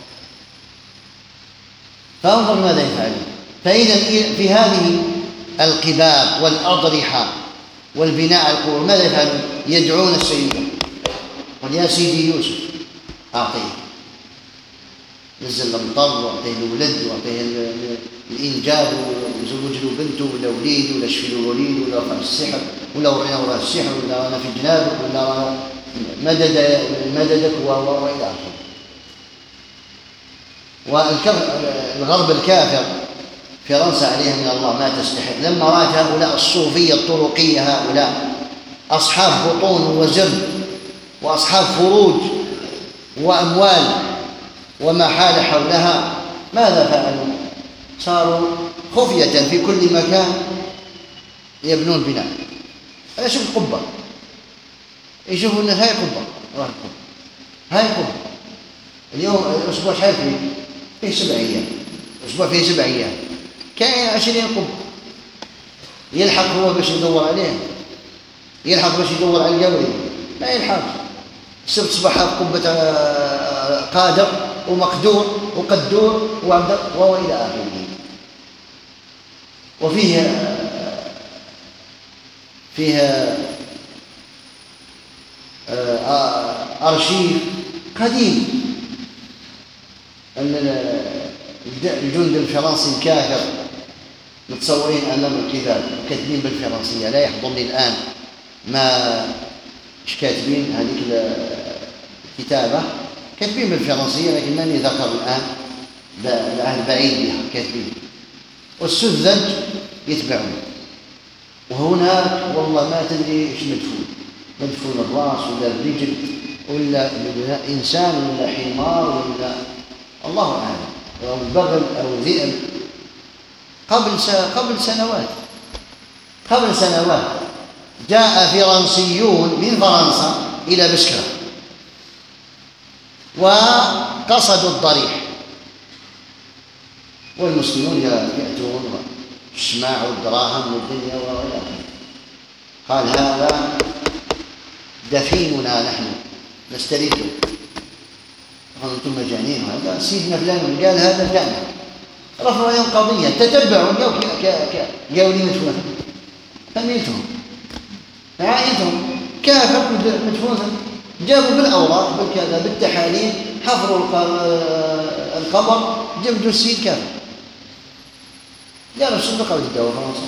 فانظر ماذا يفعلون. فإذا في هذه القباب والأضرحة والبناء على القبور ماذا يفعلون؟ يدعون السيدة، قل يا سيدي يوسف أعطيه، نزل المطر وأعطيه الولد وأعطيه الإنجاب وزوج له بنته ولا وليد ولا شفي له الوليد ولا رفع السحر ولا ورينا وراء السحر ولا أنا في جنابك ولا مدد مددك وإلى آخره. والغرب الكافر فرنسا عليها من الله ما تستحق، لما رأت هؤلاء الصوفية الطرقية، هؤلاء أصحاب بطون وزرد وأصحاب فروج وأموال وما حال حولها، ماذا فعلوا؟ صاروا خفية في كل مكان يبنون بناء. أنا شفت قبة، يشوفوا الناس هاي قبة، هاي قبة اليوم الأسبوع شحال فيه؟ فيه سبع أيام، الأسبوع فيه سبع أيام، كاين عشرين قبة. يلحق هو باش يدور عليه، يلحق باش يدور على الجبل، ما يلحق. السبت صباحات قبة قادر ومقدور وقدور وعبد وإلى آخره. وفيه فيها أرشيف قديم أن الجند الفرنسي الكافر متصورين أمام القباب كاتبين بالفرنسية، لا يحضرني الآن ما إيش كاتبين هذيك الكتابة، كاتبين بالفرنسية لكن ماني ذكر الآن العهد بعيد بها كاتبين، والسذج يتبعون. وهناك والله ما تدري إيش مدفون، مدفون الرأس ولا الرجل ولا إنسان ولا حمار ولا الله أعلم، أو بغل أو ذئب. قبل قبل سنوات قبل سنوات جاء فرنسيون من فرنسا إلى بسكرة وقصدوا الضريح، والمسلمون يأتون والشماع والدراهم والدنيا وغيرها. قال هذا دفيننا نحن نسترده. قالوا أنتم مجانين، هذا سيدنا فلان قال هذا كان رفعوا يوم قضية تتبعوا جاوا لي مدفون فميتهم عائلتهم كافر مدفون، جابوا بالأوراق بالكذا بالتحاليل حفروا القبر جبدوا السيد كافر. قالوا الصندوق أود الدواء فرنسا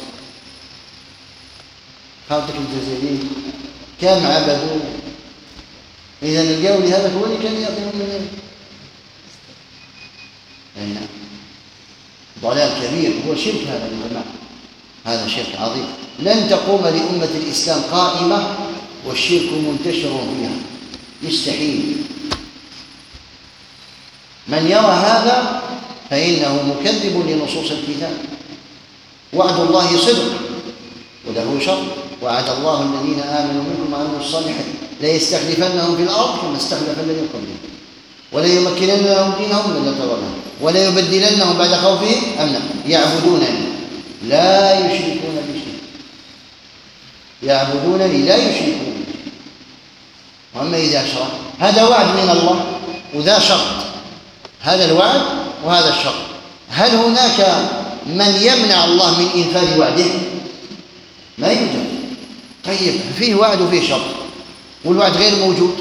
خالتك الجزائريين كم عبدوا. إذا القولي هذا هو اللي كان يعطيهم من أين ضلال كبير، هو شرك هذا يا جماعة، هذا شرك عظيم. لن تقوم لأمة الإسلام قائمة والشرك منتشر فيها، يستحيل. من يرى هذا فإنه مكذب لنصوص الكتاب. وعد الله صدق وله شر، وعد الله الذين آمنوا منكم وعملوا الصالحات ليستخلفنهم في الأرض كما استخلف الذين قبلهم وليمكنن لهم دينهم الذي ارتضى لهم وليبدلنهم بعد خوفهم أمنا يعبدونني لا يشركون بي شيئا، يعبدونني لا يشركون بي. وأما إذا أشرك هذا وعد من الله وذا شرط، هذا الوعد وهذا الشرط. هل هناك من يمنع الله من إنفاذ وعده؟ ما يوجد. طيب فيه وعد وفيه شرط والوعد غير موجود،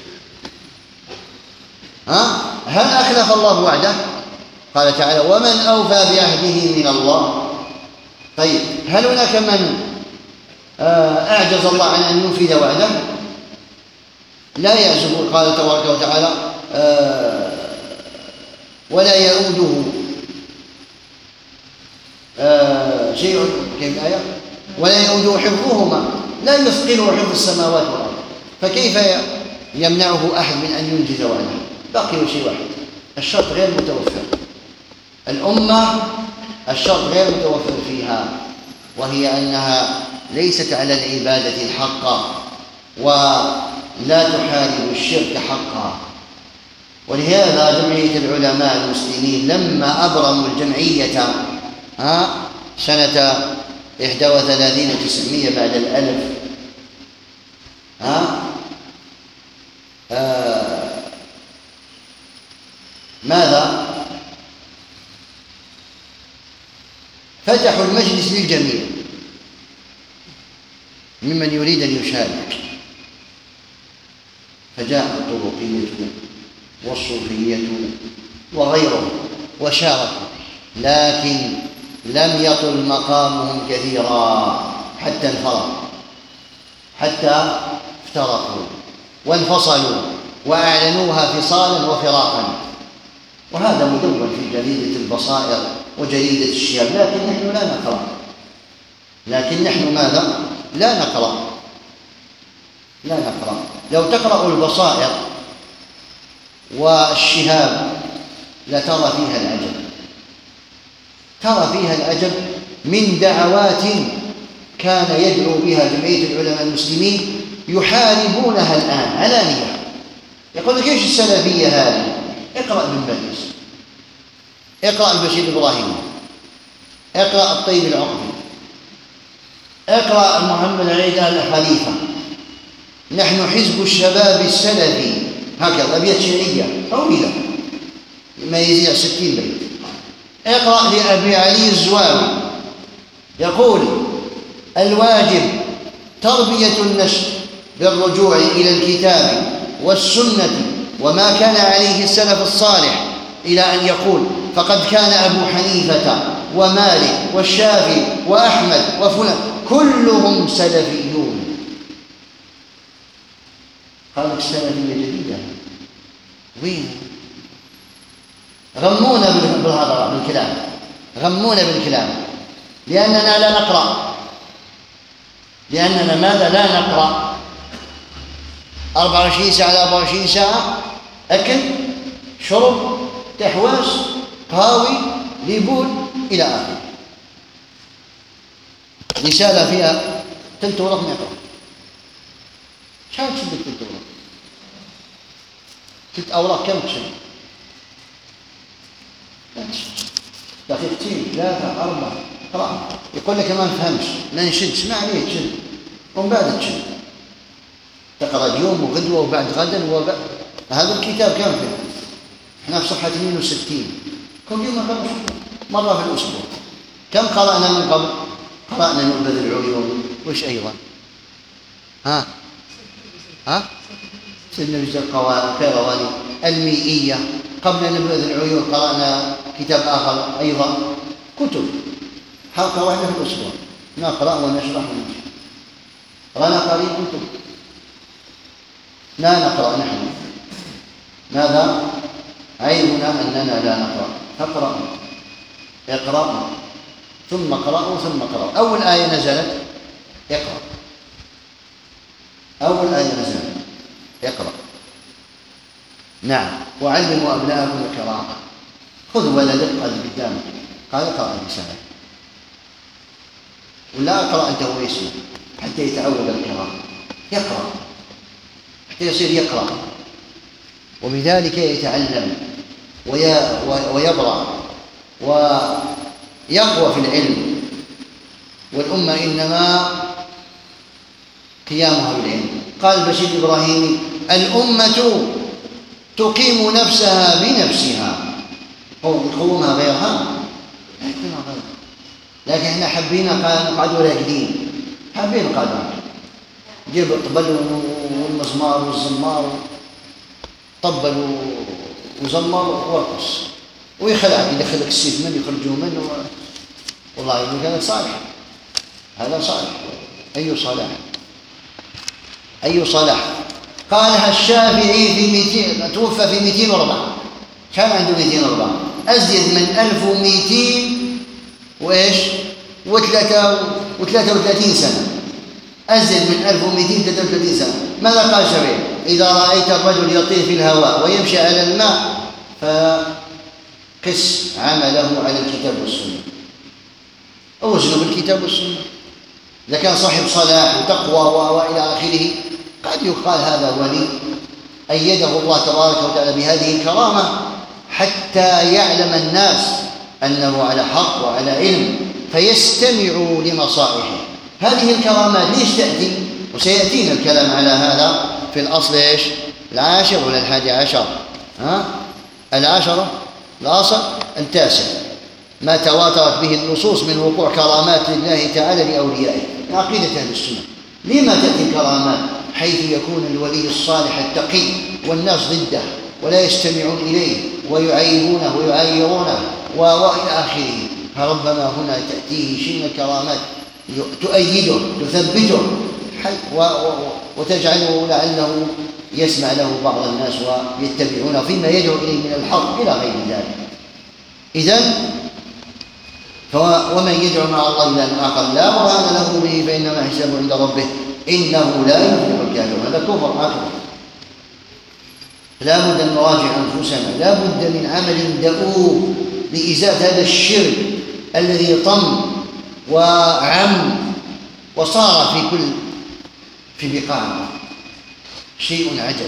ها؟ هل أخلف الله وعده؟ قال تعالى ومن أوفى بعهده من الله. طيب هل هناك من أعجز الله عن أن ينفذ وعده؟ لا يعجز. قال تبارك وتعالى ولا يؤوده شيء، كيف الآية؟ ولا يؤوده حفظهما، لا يثقله حفظ السماوات والأرض، فكيف يمنعه أحد من أن ينجز وعده؟ بقي شيء واحد، الشرط غير متوفر. الأمة الشرط غير متوفر فيها، وهي أنها ليست على العبادة الحقة ولا تحارب الشرك حقا. ولهذا جمعية العلماء المسلمين لما أبرموا الجمعية ها سنة إحدى وثلاثين تسعمية بعد الألف ها آه ماذا؟ فتحوا المجلس للجميع ممن يريد أن يشارك، فجاء الطرقية والصوفية وغيرهم وشاركوا، لكن لم يطل مقامهم كثيرا حتى انفرقوا، حتى افترقوا وانفصلوا وأعلنوها فصالا وفراقا. وهذا مدون في جريدة البصائر وجريدة الشياب، لكن نحن لا نقرأ. لكن نحن ماذا؟ لا نقرأ لا نقرأ. لو تقرأ البصائر والشهاب لترى فيها العجب، ترى فيها العجب من دعوات كان يدعو بها جمعية العلماء المسلمين يحاربونها الآن علانية. يقول لك ايش السلفية هذه؟ اقرأ ابن باز، اقرأ البشير إبراهيم، اقرأ الطيب العقدي، اقرأ محمد عيد الخليفة. نحن حزب الشباب السلفي، هكذا أبيات شعرية طويلة ما يزيد ستين بيت. اقرأ لأبي علي الزواوي يقول الواجب تربية النشء بالرجوع إلى الكتاب والسنة وما كان عليه السلف الصالح، إلى أن يقول فقد كان أبو حنيفة ومالك والشافعي وأحمد وفلان كلهم سلفيون. قال لك السلفية جديدة وين؟ غمونا بالهضرة بالكلام، غمونا بالكلام، لأننا لا نقرأ، لأننا ماذا؟ لا نقرأ. أربعة وعشرين ساعة على أربعة وعشرين ساعة أكل شرب تحواس قهاوي ليبول إلى آخره. رسالة فيها ثلث ورق ما يقرأ. شحال تشد ثلث ورق؟ ثلاث أوراق كم تشد؟ دقيقتين ثلاثة أربعة اقرأ. يقول لك ما نفهمش ما نشدش، ما عليه تشد ومن بعد تشد، تقرأ اليوم وغدوة وبعد غدا وبعد. هذا الكتاب كم فيه؟ احنا في صفحة اثنين وستين، كل يوم نقرأ مرة في الأسبوع. كم قرأنا من قبل؟ قرأنا نبذ العيون، وش أيضا؟ ها؟ ها؟ سيدنا رجل القيرواني المئية. قبل نبذ العيون قرأنا كتاب آخر أيضا. كتب حلقة واحدة في الأسبوع نقرأ ونشرح ونشرح. رانا قارئين كتب، لا نقرأ نحن. ماذا؟ عيبنا أننا لا نقرأ. فاقرأوا، اقرأوا ثم قرأوا ثم قرأوا. أول آية نزلت اقرأ، أول آية نزلت اقرأ. نعم. وعلموا أبناءكم القراءة. خذوا ولدك قد قدامك قال اقرأ الرسالة، ولا اقرأ أنت هو يسمع حتى يتعود القراءة، يقرأ حتى يصير يقرأ، وبذلك يتعلم ويبرع ويقوى في العلم. والأمة إنما قيامها بالعلم. قال البشير الإبراهيمي: الأمة تقيم نفسها بنفسها، قومها غيرها لا يكون غيرها. لكن احنا حبينا نقعدوا راقدين، حابين نقعدوا جيب الطبل والمزمار والزمار، طبل وزمر وارقص ويخلعك، يدخلك السيف من يخرجوه من و... والله يقول هذا صالح، هذا صالح. أي صلاح، أي صلاح. قالها الشافعي في مئتين، توفى في مئتين وأربعة. كان عنده مئتين وأربعة، أزيد من ألف ومئتين وإيش وثلاثة وثلاثة وثلاثين سنة، أزيد من ألف ومئتين وثلاثة وثلاثين سنة. ماذا قال الشافعي؟ إذا رأيت الرجل يطير في الهواء ويمشي على الماء فقس عمله على الكتاب والسنة، أوزنه بالكتاب والسنة. إذا كان صاحب صلاح وتقوى وإلى آخره قد يقال هذا ولي أيده الله تبارك وتعالى بهذه الكرامة حتى يعلم الناس أنه على حق وعلى علم فيستمعوا لنصائحه. هذه الكرامات ليش تأتي؟ وسيأتينا الكلام على هذا في الأصل إيش؟ العاشر ولا الحادي عشر؟ ها؟ العاشرة الأصل التاسع، ما تواترت به النصوص من وقوع كرامات لله تعالى لأوليائه. عقيدة أهل السنة. لما تأتي الكرامات؟ حيث يكون الولي الصالح التقي والناس ضده ولا يستمعون إليه ويعيبونه ويعايرونه وإلى آخره، فربما هنا تأتيه شيء من الكرامات تؤيده تثبته وتجعله لعله يسمع له بعض الناس ويتبعونه فيما يدعو إليه من الحق إلى غير ذلك. إذن ومن يدعو مع الله إلها آخر لا برهان له به فإنما حسابه عند ربه إنه لا يفلح الكافرون. هذا كفر أكبر. لا بد أن نراجع أنفسنا، لا بد من عمل دؤوب لإزالة هذا الشرك الذي طم وعم وصار في كل في بقاع. شيء عجب.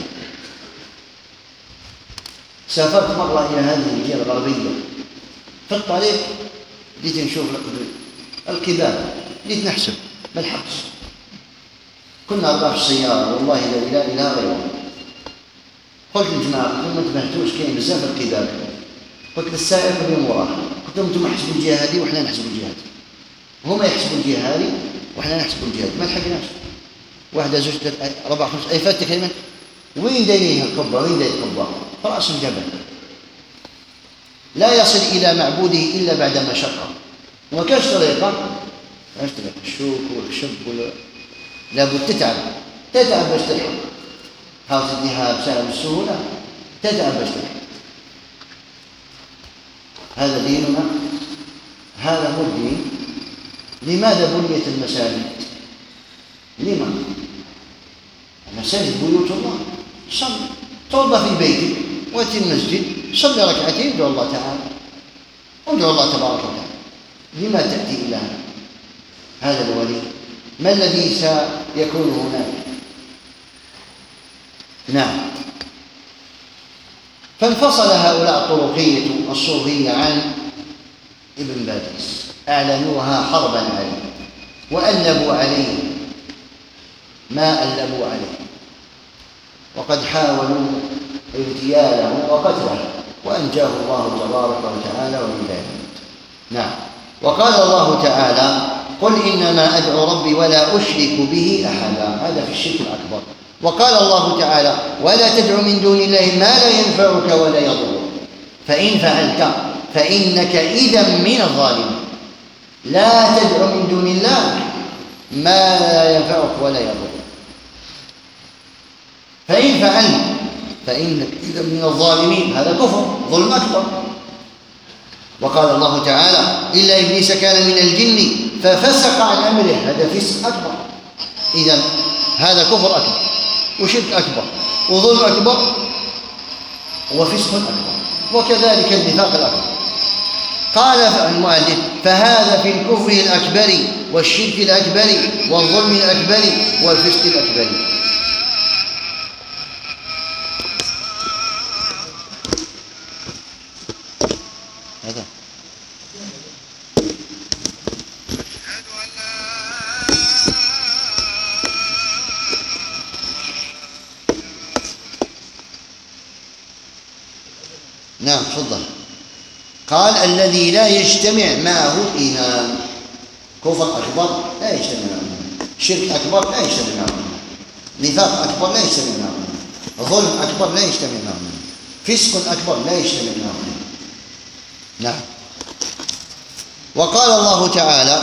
سافرت مرة إلى هذه الجزيرة الغربية، في الطريق جيت نشوف القباب، جيت نحسب بالحبس. كنا أربعة في السيارة والله لا إله إلا غيره. قلت للجماعة ما انتبهتوش كاين بزاف القباب. قلت للسائق اليوم وراه، قلت لهم انتم احسبوا الجهة هذه وإحنا نحسبوا الجهة هذه، هما يحسبوا الجهة هذه وإحنا نحسبوا الجهة هذه، ما لحقناش. واحدة زوج ثلاث ربع خمس أي فاتك كلمة. وين دايرين القبة؟ وين داير القبة؟ رأس الجبل. لا يصل إلى معبوده إلا بعد مشقة. وما كانش طريقة، ايش طريقة؟ الشوك والشب ولا لابد تتعب، تتعب باش تلحق. حاول تديها بسبب السهولة تذهب بشتك. هذا ديننا، هذا هو الدين. لماذا بنيت المساجد؟ لما؟ المساجد بيوت الله. صل توضأ في بيتك وأتي المسجد صلي ركعتين ادعو الله تعالى ادعو الله تبارك وتعالى. لما تأتي إلى هذا؟ هذا الولي ما الذي سيكون هناك؟ نعم. فانفصل هؤلاء الطرقية الصوفية عن ابن باديس، أعلنوها حربا عليه وألبوا عليه ما ألبوا عليه، وقد حاولوا اغتياله وقتله وأنجاه الله تبارك وتعالى ومن ذلك. نعم. وقال الله تعالى قل إنما أدعو ربي ولا أشرك به أحدا، هذا في الشرك الأكبر. وقال الله تعالى ولا تدع من دون الله ما لا ينفعك ولا يضرك فإن فعلت فإنك إذا من الظالمين. لا تدع من دون الله ما لا ينفعك ولا يضرك فإن فعلت فإنك إذا من الظالمين، هذا كفر ظلم أكبر. وقال الله تعالى إلا إبليس كان من الجن ففسق عن أمره، هذا فسق أكبر. إذن هذا كفر أكبر وشرك أكبر وظلم أكبر وفسق أكبر، وكذلك النفاق الأكبر. قال المؤلف فهذا في الكفر الأكبر والشرك الأكبر والظلم الأكبر والفسق الأكبر. هذا نعم تفضل. قال الذي لا يجتمع معه إيمان. كفر أكبر لا يجتمع معه إيمان، شرك أكبر لا يجتمع معه إيمان، نفاق أكبر لا يجتمع معه إيمان، ظلم أكبر لا يجتمع معه إيمان، فسق أكبر لا يجتمع معه إيمان. نعم. وقال الله تعالى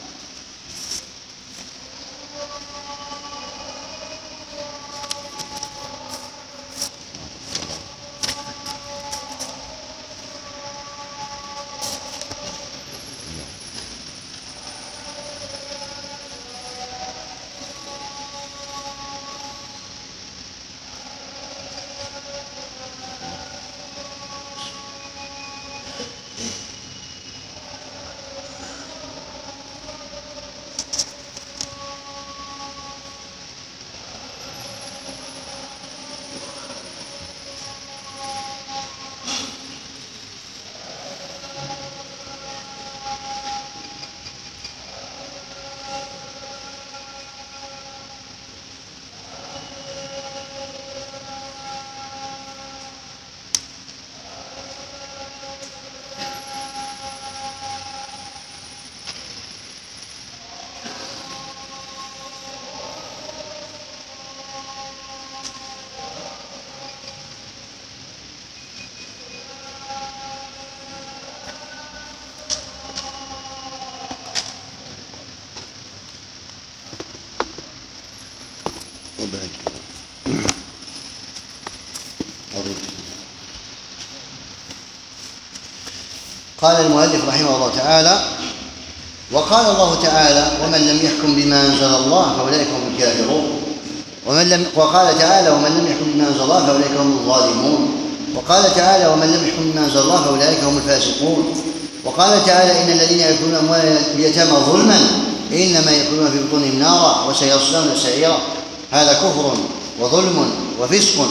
قال المؤلف رحمه الله تعالى وقال الله تعالى ومن لم يحكم بما أنزل الله فأولئك هم الكافرون. ومن لم وقال تعالى ومن لم يحكم بما أنزل الله فأولئك هم الظالمون. وقال تعالى ومن لم يحكم بما أنزل الله فأولئك هم الفاسقون. وقال تعالى إن الذين يأكلون أموال اليتامى ظلما إنما يأكلون في بطونهم نارا وسيصلون سعيرا. هذا كفر وظلم وفسق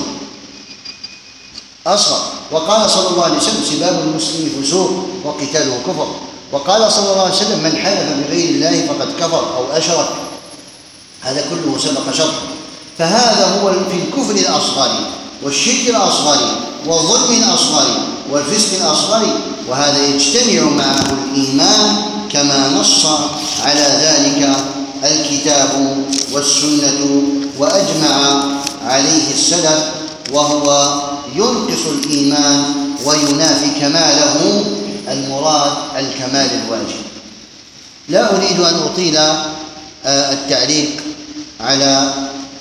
أصغر. وقال صلى الله عليه وسلم سباب المسلم فسوق وقتاله كفر. وقال صلى الله عليه وسلم من حلف بغير الله فقد كفر أو أشرك. هذا كله سبق شرط. فهذا هو في الكفر الأصغر والشرك الأصغر والظلم الأصغر والفسق الأصغر، وهذا يجتمع معه الإيمان كما نص على ذلك الكتاب والسنة وأجمع عليه السلف، وهو ينقص الإيمان وينافي كماله المراد الكمال الواجب. لا أريد أن أطيل التعليق على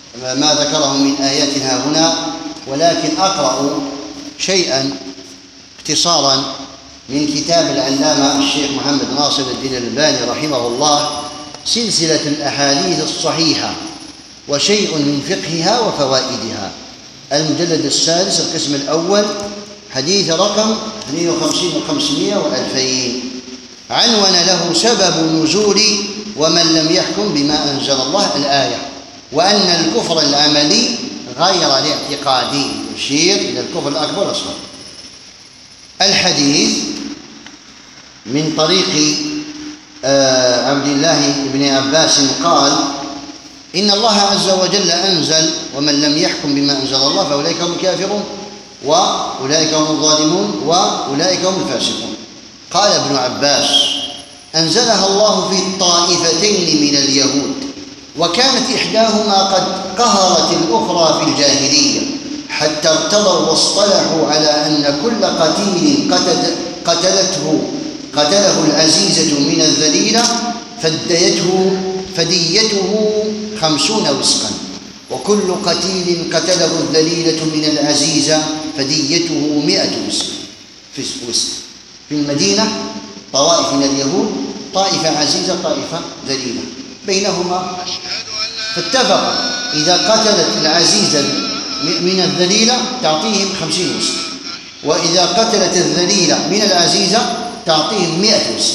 ما ذكره من آياتها هنا، ولكن أقرأ شيئا اختصارا من كتاب العلامة الشيخ محمد ناصر الدين الألباني رحمه الله، سلسلة الأحاديث الصحيحة وشيء من فقهها وفوائدها، المجلد السادس القسم الأول، حديث رقم اثنين وخمسين وخمسمائة وألفين، عنون له سبب نزول ومن لم يحكم بما أنزل الله الآية، وأن الكفر العملي غير الاعتقادي، يشير إلى الكفر الأكبر والأصغر. الحديث من طريق عبد الله بن عباس قال: إن الله عز وجل أنزل: ومن لم يحكم بما أنزل الله فأولئك هم الكافرون وأولئك هم الظالمون وأولئك هم الفاسقون. قال ابن عباس: أنزلها الله في الطائفتين من اليهود، وكانت إحداهما قد قهرت الأخرى في الجاهلية حتى ارتضوا واصطلحوا على أن كل قتيل قتلته قتله العزيزة من الذليلة فديته فديته خمسون وسقا، وكل قتيل قتله الذليلة من العزيزة فديته مئة وسق. في وسق في المدينة طوائف من اليهود، طائفة عزيزة طائفة ذليلة بينهما، فاتفقوا إذا قتلت العزيزة من الذليلة تعطيهم خمسين وسق، وإذا قتلت الذليلة من العزيزة تعطيهم مئة وسق.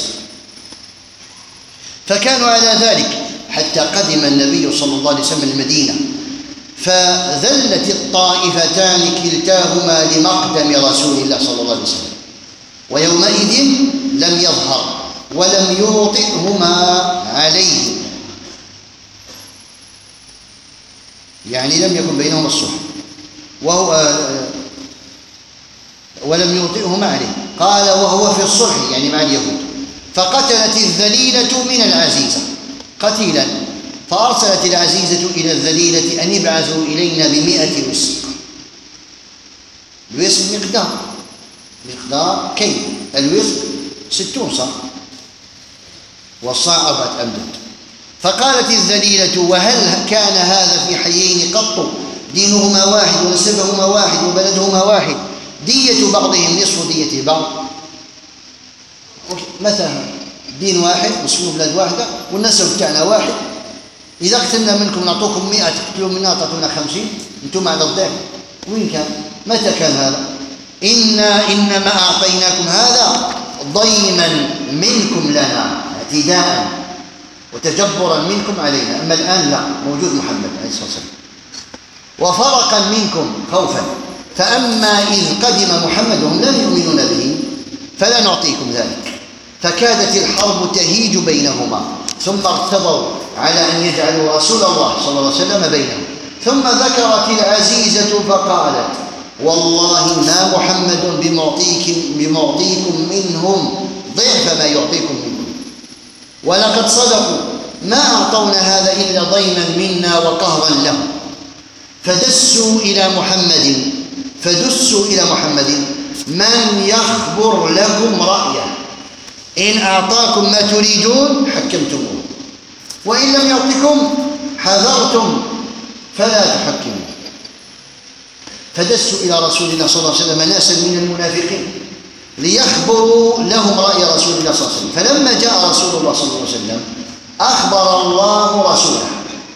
فكانوا على ذلك حتى قدم النبي صلى الله عليه وسلم المدينة، فذلت الطائفتان كلتاهما لمقدم رسول الله صلى الله عليه وسلم، ويومئذ لم يظهر ولم يوطئهما عليه، يعني لم يكن بينهما الصلح، وهو ولم يوطئهما عليه. قال: وهو في الصلح يعني مع اليهود، فقتلت الذليلة من العزيزة قتيلا، فأرسلت العزيزة إلى الذليلة أن ابعثوا إلينا بمئة وسق. الوسق مقدار مقدار كيل، الوسق ستون صاع، والصاع أربعة أمداد. فقالت الذليلة: وهل كان هذا في حيين قط؟ دينهما واحد ونسبهما واحد وبلدهما واحد، دية بعضهم نصف دية بعض. مثلا دين واحد مسلمون بلاد واحدة والنسب بتاعنا واحد، إذا قتلنا منكم نعطوكم مئة تقتلوا منا تعطونا خمسين، أنتم على الضعف. وين كان؟ متى كان هذا؟ إنا إنما أعطيناكم هذا ضيما منكم لنا، اعتداء وتجبرا منكم علينا، أما الآن لا، موجود محمد عليه الصلاة والسلام، وفرقا منكم خوفا، فأما إذ قدم محمد وهم لا يؤمنون به فلا نعطيكم ذلك. فكادت الحرب تهيج بينهما، ثم ارتضوا على أن يجعلوا رسول الله صلى الله عليه وسلم بينهم. ثم ذكرت العزيزة فقالت: والله ما محمد بمعطيكم, بمعطيكم منهم ضعف ما يعطيكم منهم، ولقد صدقوا ما أعطونا هذا إلا ضيما منا وقهرا لهم. فدسوا إلى محمد فدسوا إلى محمد من يخبر لكم رأيه، إن أعطاكم ما تريدون حكمتموه، وإن لم يعطكم حذرتم فلا تحكموا. فدسوا إلى رسول الله صلى الله عليه وسلم ناسا من المنافقين ليخبروا لهم رأي رسول الله صلى الله عليه وسلم. فلما جاء رسول الله صلى الله عليه وسلم أخبر الله رسوله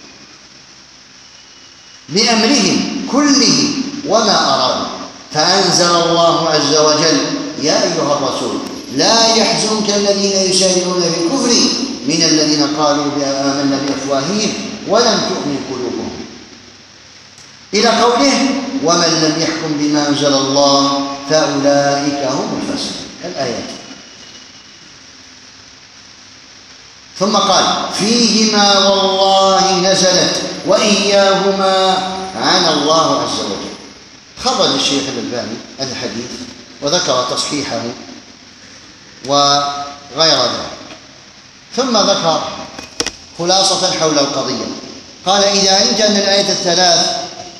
بأمرهم كله وما أرادوا، فأنزل الله عز وجل: يا أيها الرسول لا يحزنك الذين يسارعون في الكفر من الذين قالوا آمنا بأفواههم ولم تؤمن قلوبهم، إلى قوله: ومن لم يحكم بما أنزل الله فأولئك هم الفاسقون، الآيات. ثم قال: فيهما والله نزلت وإياهما عن الله عز وجل. خرج الشيخ الألباني الحديث وذكر تصحيحه وغير ذلك، ثم ذكر خلاصة حول القضية. قال: إذا علمت أن الآية الثلاث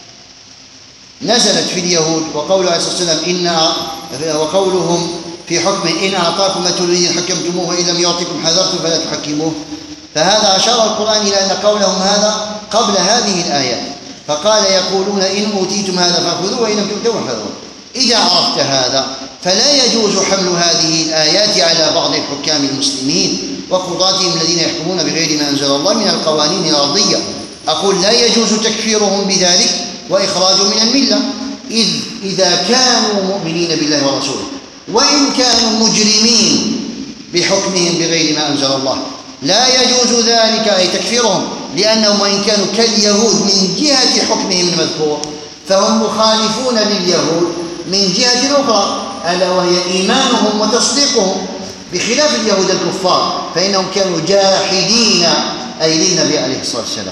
نزلت في اليهود، وقوله عليه الصلاة والسلام إن وقولهم في حكم إن أعطاكم ما تريدون حكمتموه وإن لم يعطكم حذرتم فلا تحكموه، فهذا أشار القرآن إلى أن قولهم هذا قبل هذه الآيات، فقال يقولون إن أوتيتم هذا فخذوه وإن لم تؤتوه فخذوه. إذا عرفت هذا فلا يجوز حمل هذه الآيات على بعض الحكام المسلمين وقضاتهم الذين يحكمون بغير ما أنزل الله من القوانين الأرضية. أقول لا يجوز تكفيرهم بذلك وإخراجهم من الملة إذ إذا كانوا مؤمنين بالله ورسوله، وإن كانوا مجرمين بحكمهم بغير ما أنزل الله لا يجوز ذلك أي تكفيرهم، لأنهم وإن كانوا كاليهود من جهة حكمهم المذكور فهم مخالفون لليهود من جهة أخرى ألا وهي إيمانهم وتصديقهم، بخلاف اليهود الكفار فإنهم كانوا جاحدين أي للنبي عليه الصلاة والسلام.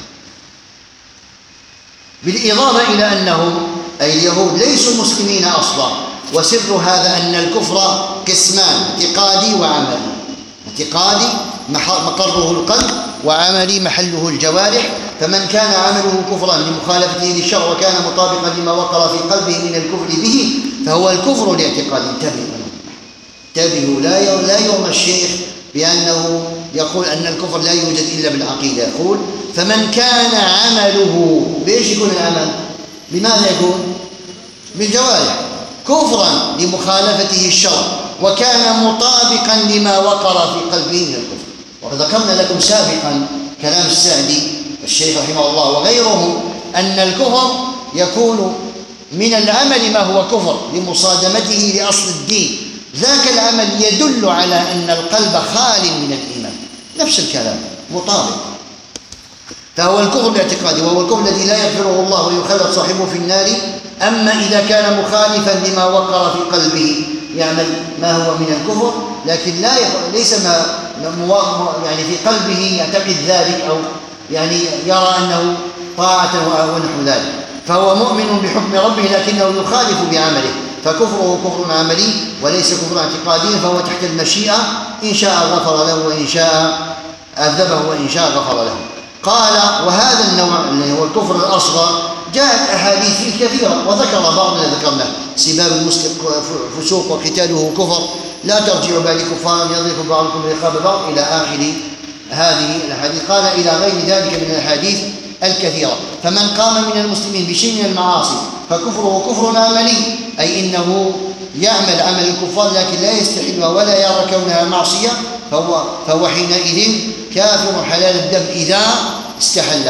بالإضافة إلى أنهم أي اليهود ليسوا مسلمين أصلا. وسر هذا أن الكفر قسمان: اعتقادي وعملي. اعتقادي مقره القلب، وعملي محله الجوارح. فمن كان عمله كفرا لمخالفته للشرع وكان مطابقا لما وقر في قلبه من الكفر به فهو الكفر لاعتقاد. انتبهوا انتبهوا لا لا يرمى الشيخ بأنه يقول أن الكفر لا يوجد إلا بالعقيدة. يقول فمن كان عمله بإيش يكون العمل؟ بماذا يكون؟ بالجوارح. كفرا لمخالفته الشرع وكان مطابقا لما وقر في قلبه من الكفر. وذكرنا لكم سابقا كلام السعدي الشيخ رحمه الله وغيره أن الكفر يكون من العمل ما هو كفر لمصادمته لأصل الدين. ذاك العمل يدل على أن القلب خال من الإيمان، نفس الكلام مطابق. فهو الكفر الاعتقادي وهو الكفر الذي لا يغفره الله ويخلد صاحبه في النار. أما إذا كان مخالفا لما وقر في قلبه يعمل ما هو من الكفر لكن لا ليس ما يعني في قلبه يعتقد ذلك أو يعني يرى أنه طاعة ونحو ذلك، فهو مؤمن بحكم ربه لكنه يخالف بعمله، فكفره كفر عملي وليس كفر اعتقادي، فهو تحت المشيئة، إن شاء غفر له وإن شاء عذبه وإن شاء غفر له. قال وهذا النوع اللي هو الكفر الأصغر جاءت أحاديث فيه كثيرة، وذكر بعض ما ذكرناه: سباب المسلم فسوق وقتاله كفر، لا ترجعوا بعد كفارا يضرب بعضكم رقاب بعض إلى آخر هذه الأحاديث. قال إلى غير ذلك من الأحاديث الكثيرة. فمن قام من المسلمين بشيء من المعاصي فكفره كفر عملي، أي إنه يعمل عمل الكفار لكن لا يستحلها ولا يرى كونها معصية، فهو, فهو حينئذ كافر حلال الدم إذا استحلها،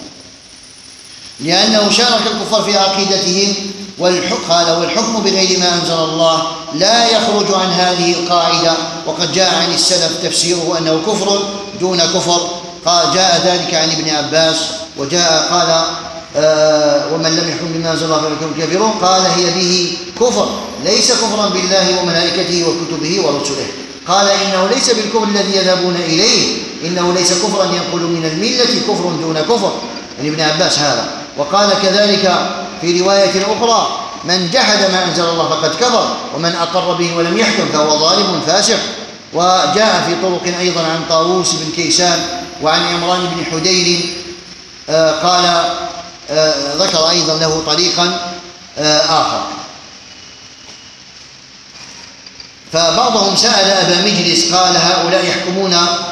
لأنه شارك الكفار في عقيدتهم. والحكم قال والحكم بغير ما أنزل الله لا يخرج عن هذه القاعدة، وقد جاء عن السلف تفسيره أنه كفر دون كفر. قال جاء ذلك عن ابن عباس، وجاء قال آه ومن لم يحكم بما أنزل الله فإنهم كافرون. قال هي به كفر ليس كفرا بالله وملائكته وكتبه ورسله. قال إنه ليس بالكفر الذي يذهبون إليه، إنه ليس كفرا ينقل من الملة، كفر دون كفر، يعني ابن عباس هذا. وقال كذلك في رواية أخرى: من جحد ما أنزل الله فقد كفر، ومن أقر به ولم يحكم فهو ظالم فاسق. وجاء في طرق أيضا عن طاووس بن كيسان وعن عمران بن حدير آه قال آه ذكر أيضا له طريقا آه آخر. فبعضهم سأل أبا مجلس قال هؤلاء يحكمون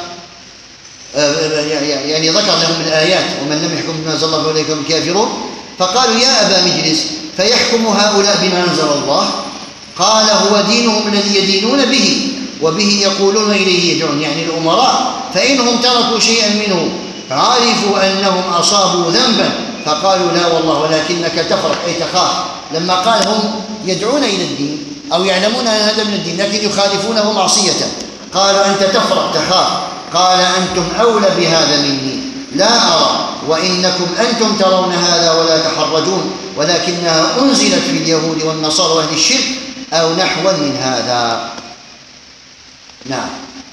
آه يعني ذكر لهم الآيات: ومن لم يحكم بما أنزل الله فأولئك هم الكافرون. فقالوا يا أبا مجلس فيحكم هؤلاء بما أنزل الله؟ قال هو دينهم الذي يدينون به وبه يقولون إليه يدعون، يعني الأمراء، فإنهم تركوا شيئا منه عرفوا أنهم أصابوا ذنبا فقالوا لا والله ولكنك تفرق أي تخاف. لما قال هم يدعون إلى الدين أو يعلمون أن هذا من الدين لكن يخالفونه معصية، قال أنت تفرق تخاف. قال أنتم أولى بهذا مني، لا أرى وإنكم أنتم ترون هذا ولا تحرجون، ولكنها أنزلت في اليهود والنصارى وأهل الشرك أو نحو من هذا. نعم.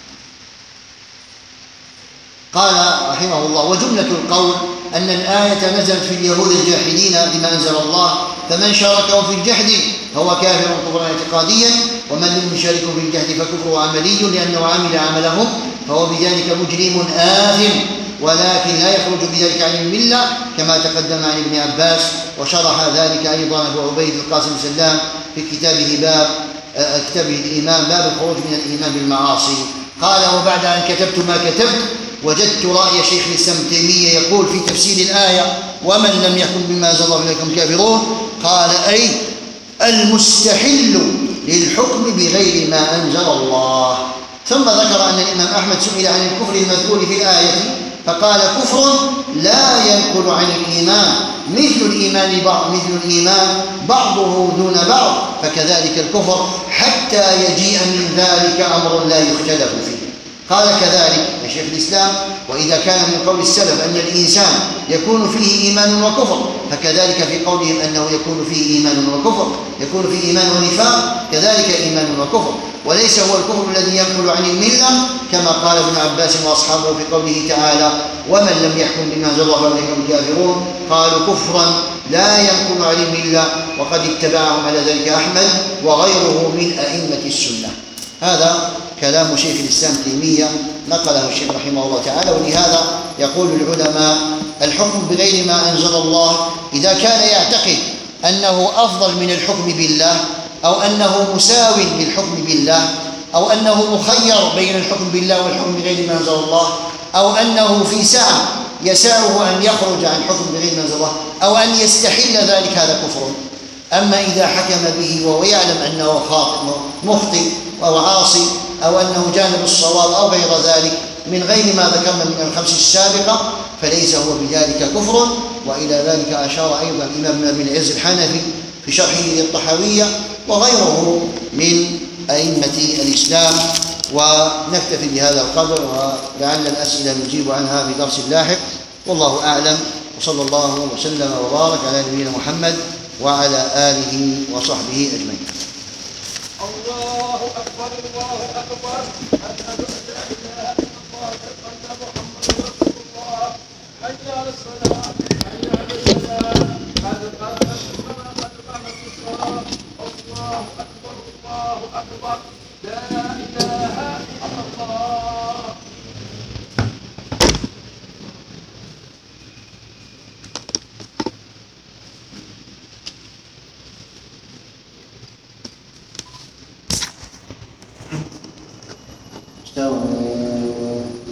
قال رحمه الله: وجملة القول أن الآية نزلت في اليهود الجاحدين بما أنزل الله، فمن شاركهم في الجحد فهو كافر كفرا اعتقاديا، ومن لم يشاركهم في الجحد فكفره عملي لأنه عمل عملهم، فهو بذلك مجرم آثم، ولكن لا يخرج بذلك عن الملة كما تقدم عن ابن عباس. وشرح ذلك أيضا أبو عبيد القاسم سلام في كتابه باب كتابه الإيمان باب الخروج من الإيمان بالمعاصي. قال: وبعد أن كتبت ما كتبت وجدت رأي شيخ الإسلام ابن تيمية يقول في تفسير الآية ومن لم يحكم بما أنزل الله فأولئك هم الكافرون. قال أي المستحل للحكم بغير ما أنزل الله. ثم ذكر أن الإمام أحمد سئل عن الكفر المذكور في الآية فقال كفر لا ينقل عن الإيمان مثل الإيمان بعض مثل الإيمان بعضه دون بعض، فكذلك الكفر حتى يجيء من ذلك أمر لا يختلف فيه. قال كذلك شيخ الإسلام: وإذا كان من قول السلف أن الإنسان يكون فيه إيمان وكفر، فكذلك في قولهم أنه يكون فيه إيمان وكفر، يكون فيه إيمان ونفاق، كذلك إيمان وكفر، وليس هو الكفر الذي ينقل عن الملة كما قال ابن عباس وأصحابه في قوله تعالى: ومن لم يحكم بما أنزل الله فأولئك هم الكافرون. قالوا كفرا لا ينقل عن الملة، وقد اتبعهم على ذلك أحمد وغيره من أئمة السنة. هذا كلام شيخ الإسلام تيمية نقله الشيخ رحمه الله تعالى. ولهذا يقول العلماء: الحكم بغير ما أنزل الله إذا كان يعتقد أنه أفضل من الحكم بالله، أو أنه مساو للحكم بالله، أو أنه مخير بين الحكم بالله والحكم بغير ما أنزل الله، أو أنه في سعة يسعه أن يخرج عن حكم بغير ما أنزل الله، أو أن يستحل ذلك، هذا كفر. أما إذا حكم به وهو يعلم أنه خاطئ مخطئ أو عاصي، أو أنه جانب الصواب أو غير ذلك من غير ما ذكرنا من الخمس السابقة، فليس هو بذلك كفر. وإلى ذلك أشار أيضا الإمام ابن العز الحنفي في شرحه للطحاوية وغيره من أئمة الإسلام. ونكتفي بهذا القدر، ولعل الأسئلة نجيب عنها في درس لاحق، والله أعلم. وصلى الله وسلم وبارك على نبينا محمد وعلى آله وصحبه أجمعين. الله أكبر الله أكبر، أشهد أن لا إله إلا الله أشهد أن محمدا رسول الله. حي على الصلاة حي على الفلاح، قد قامت الصلاة قد قامت الصلاة. الله أكبر الله أكبر، لا إله إلا الله. استووا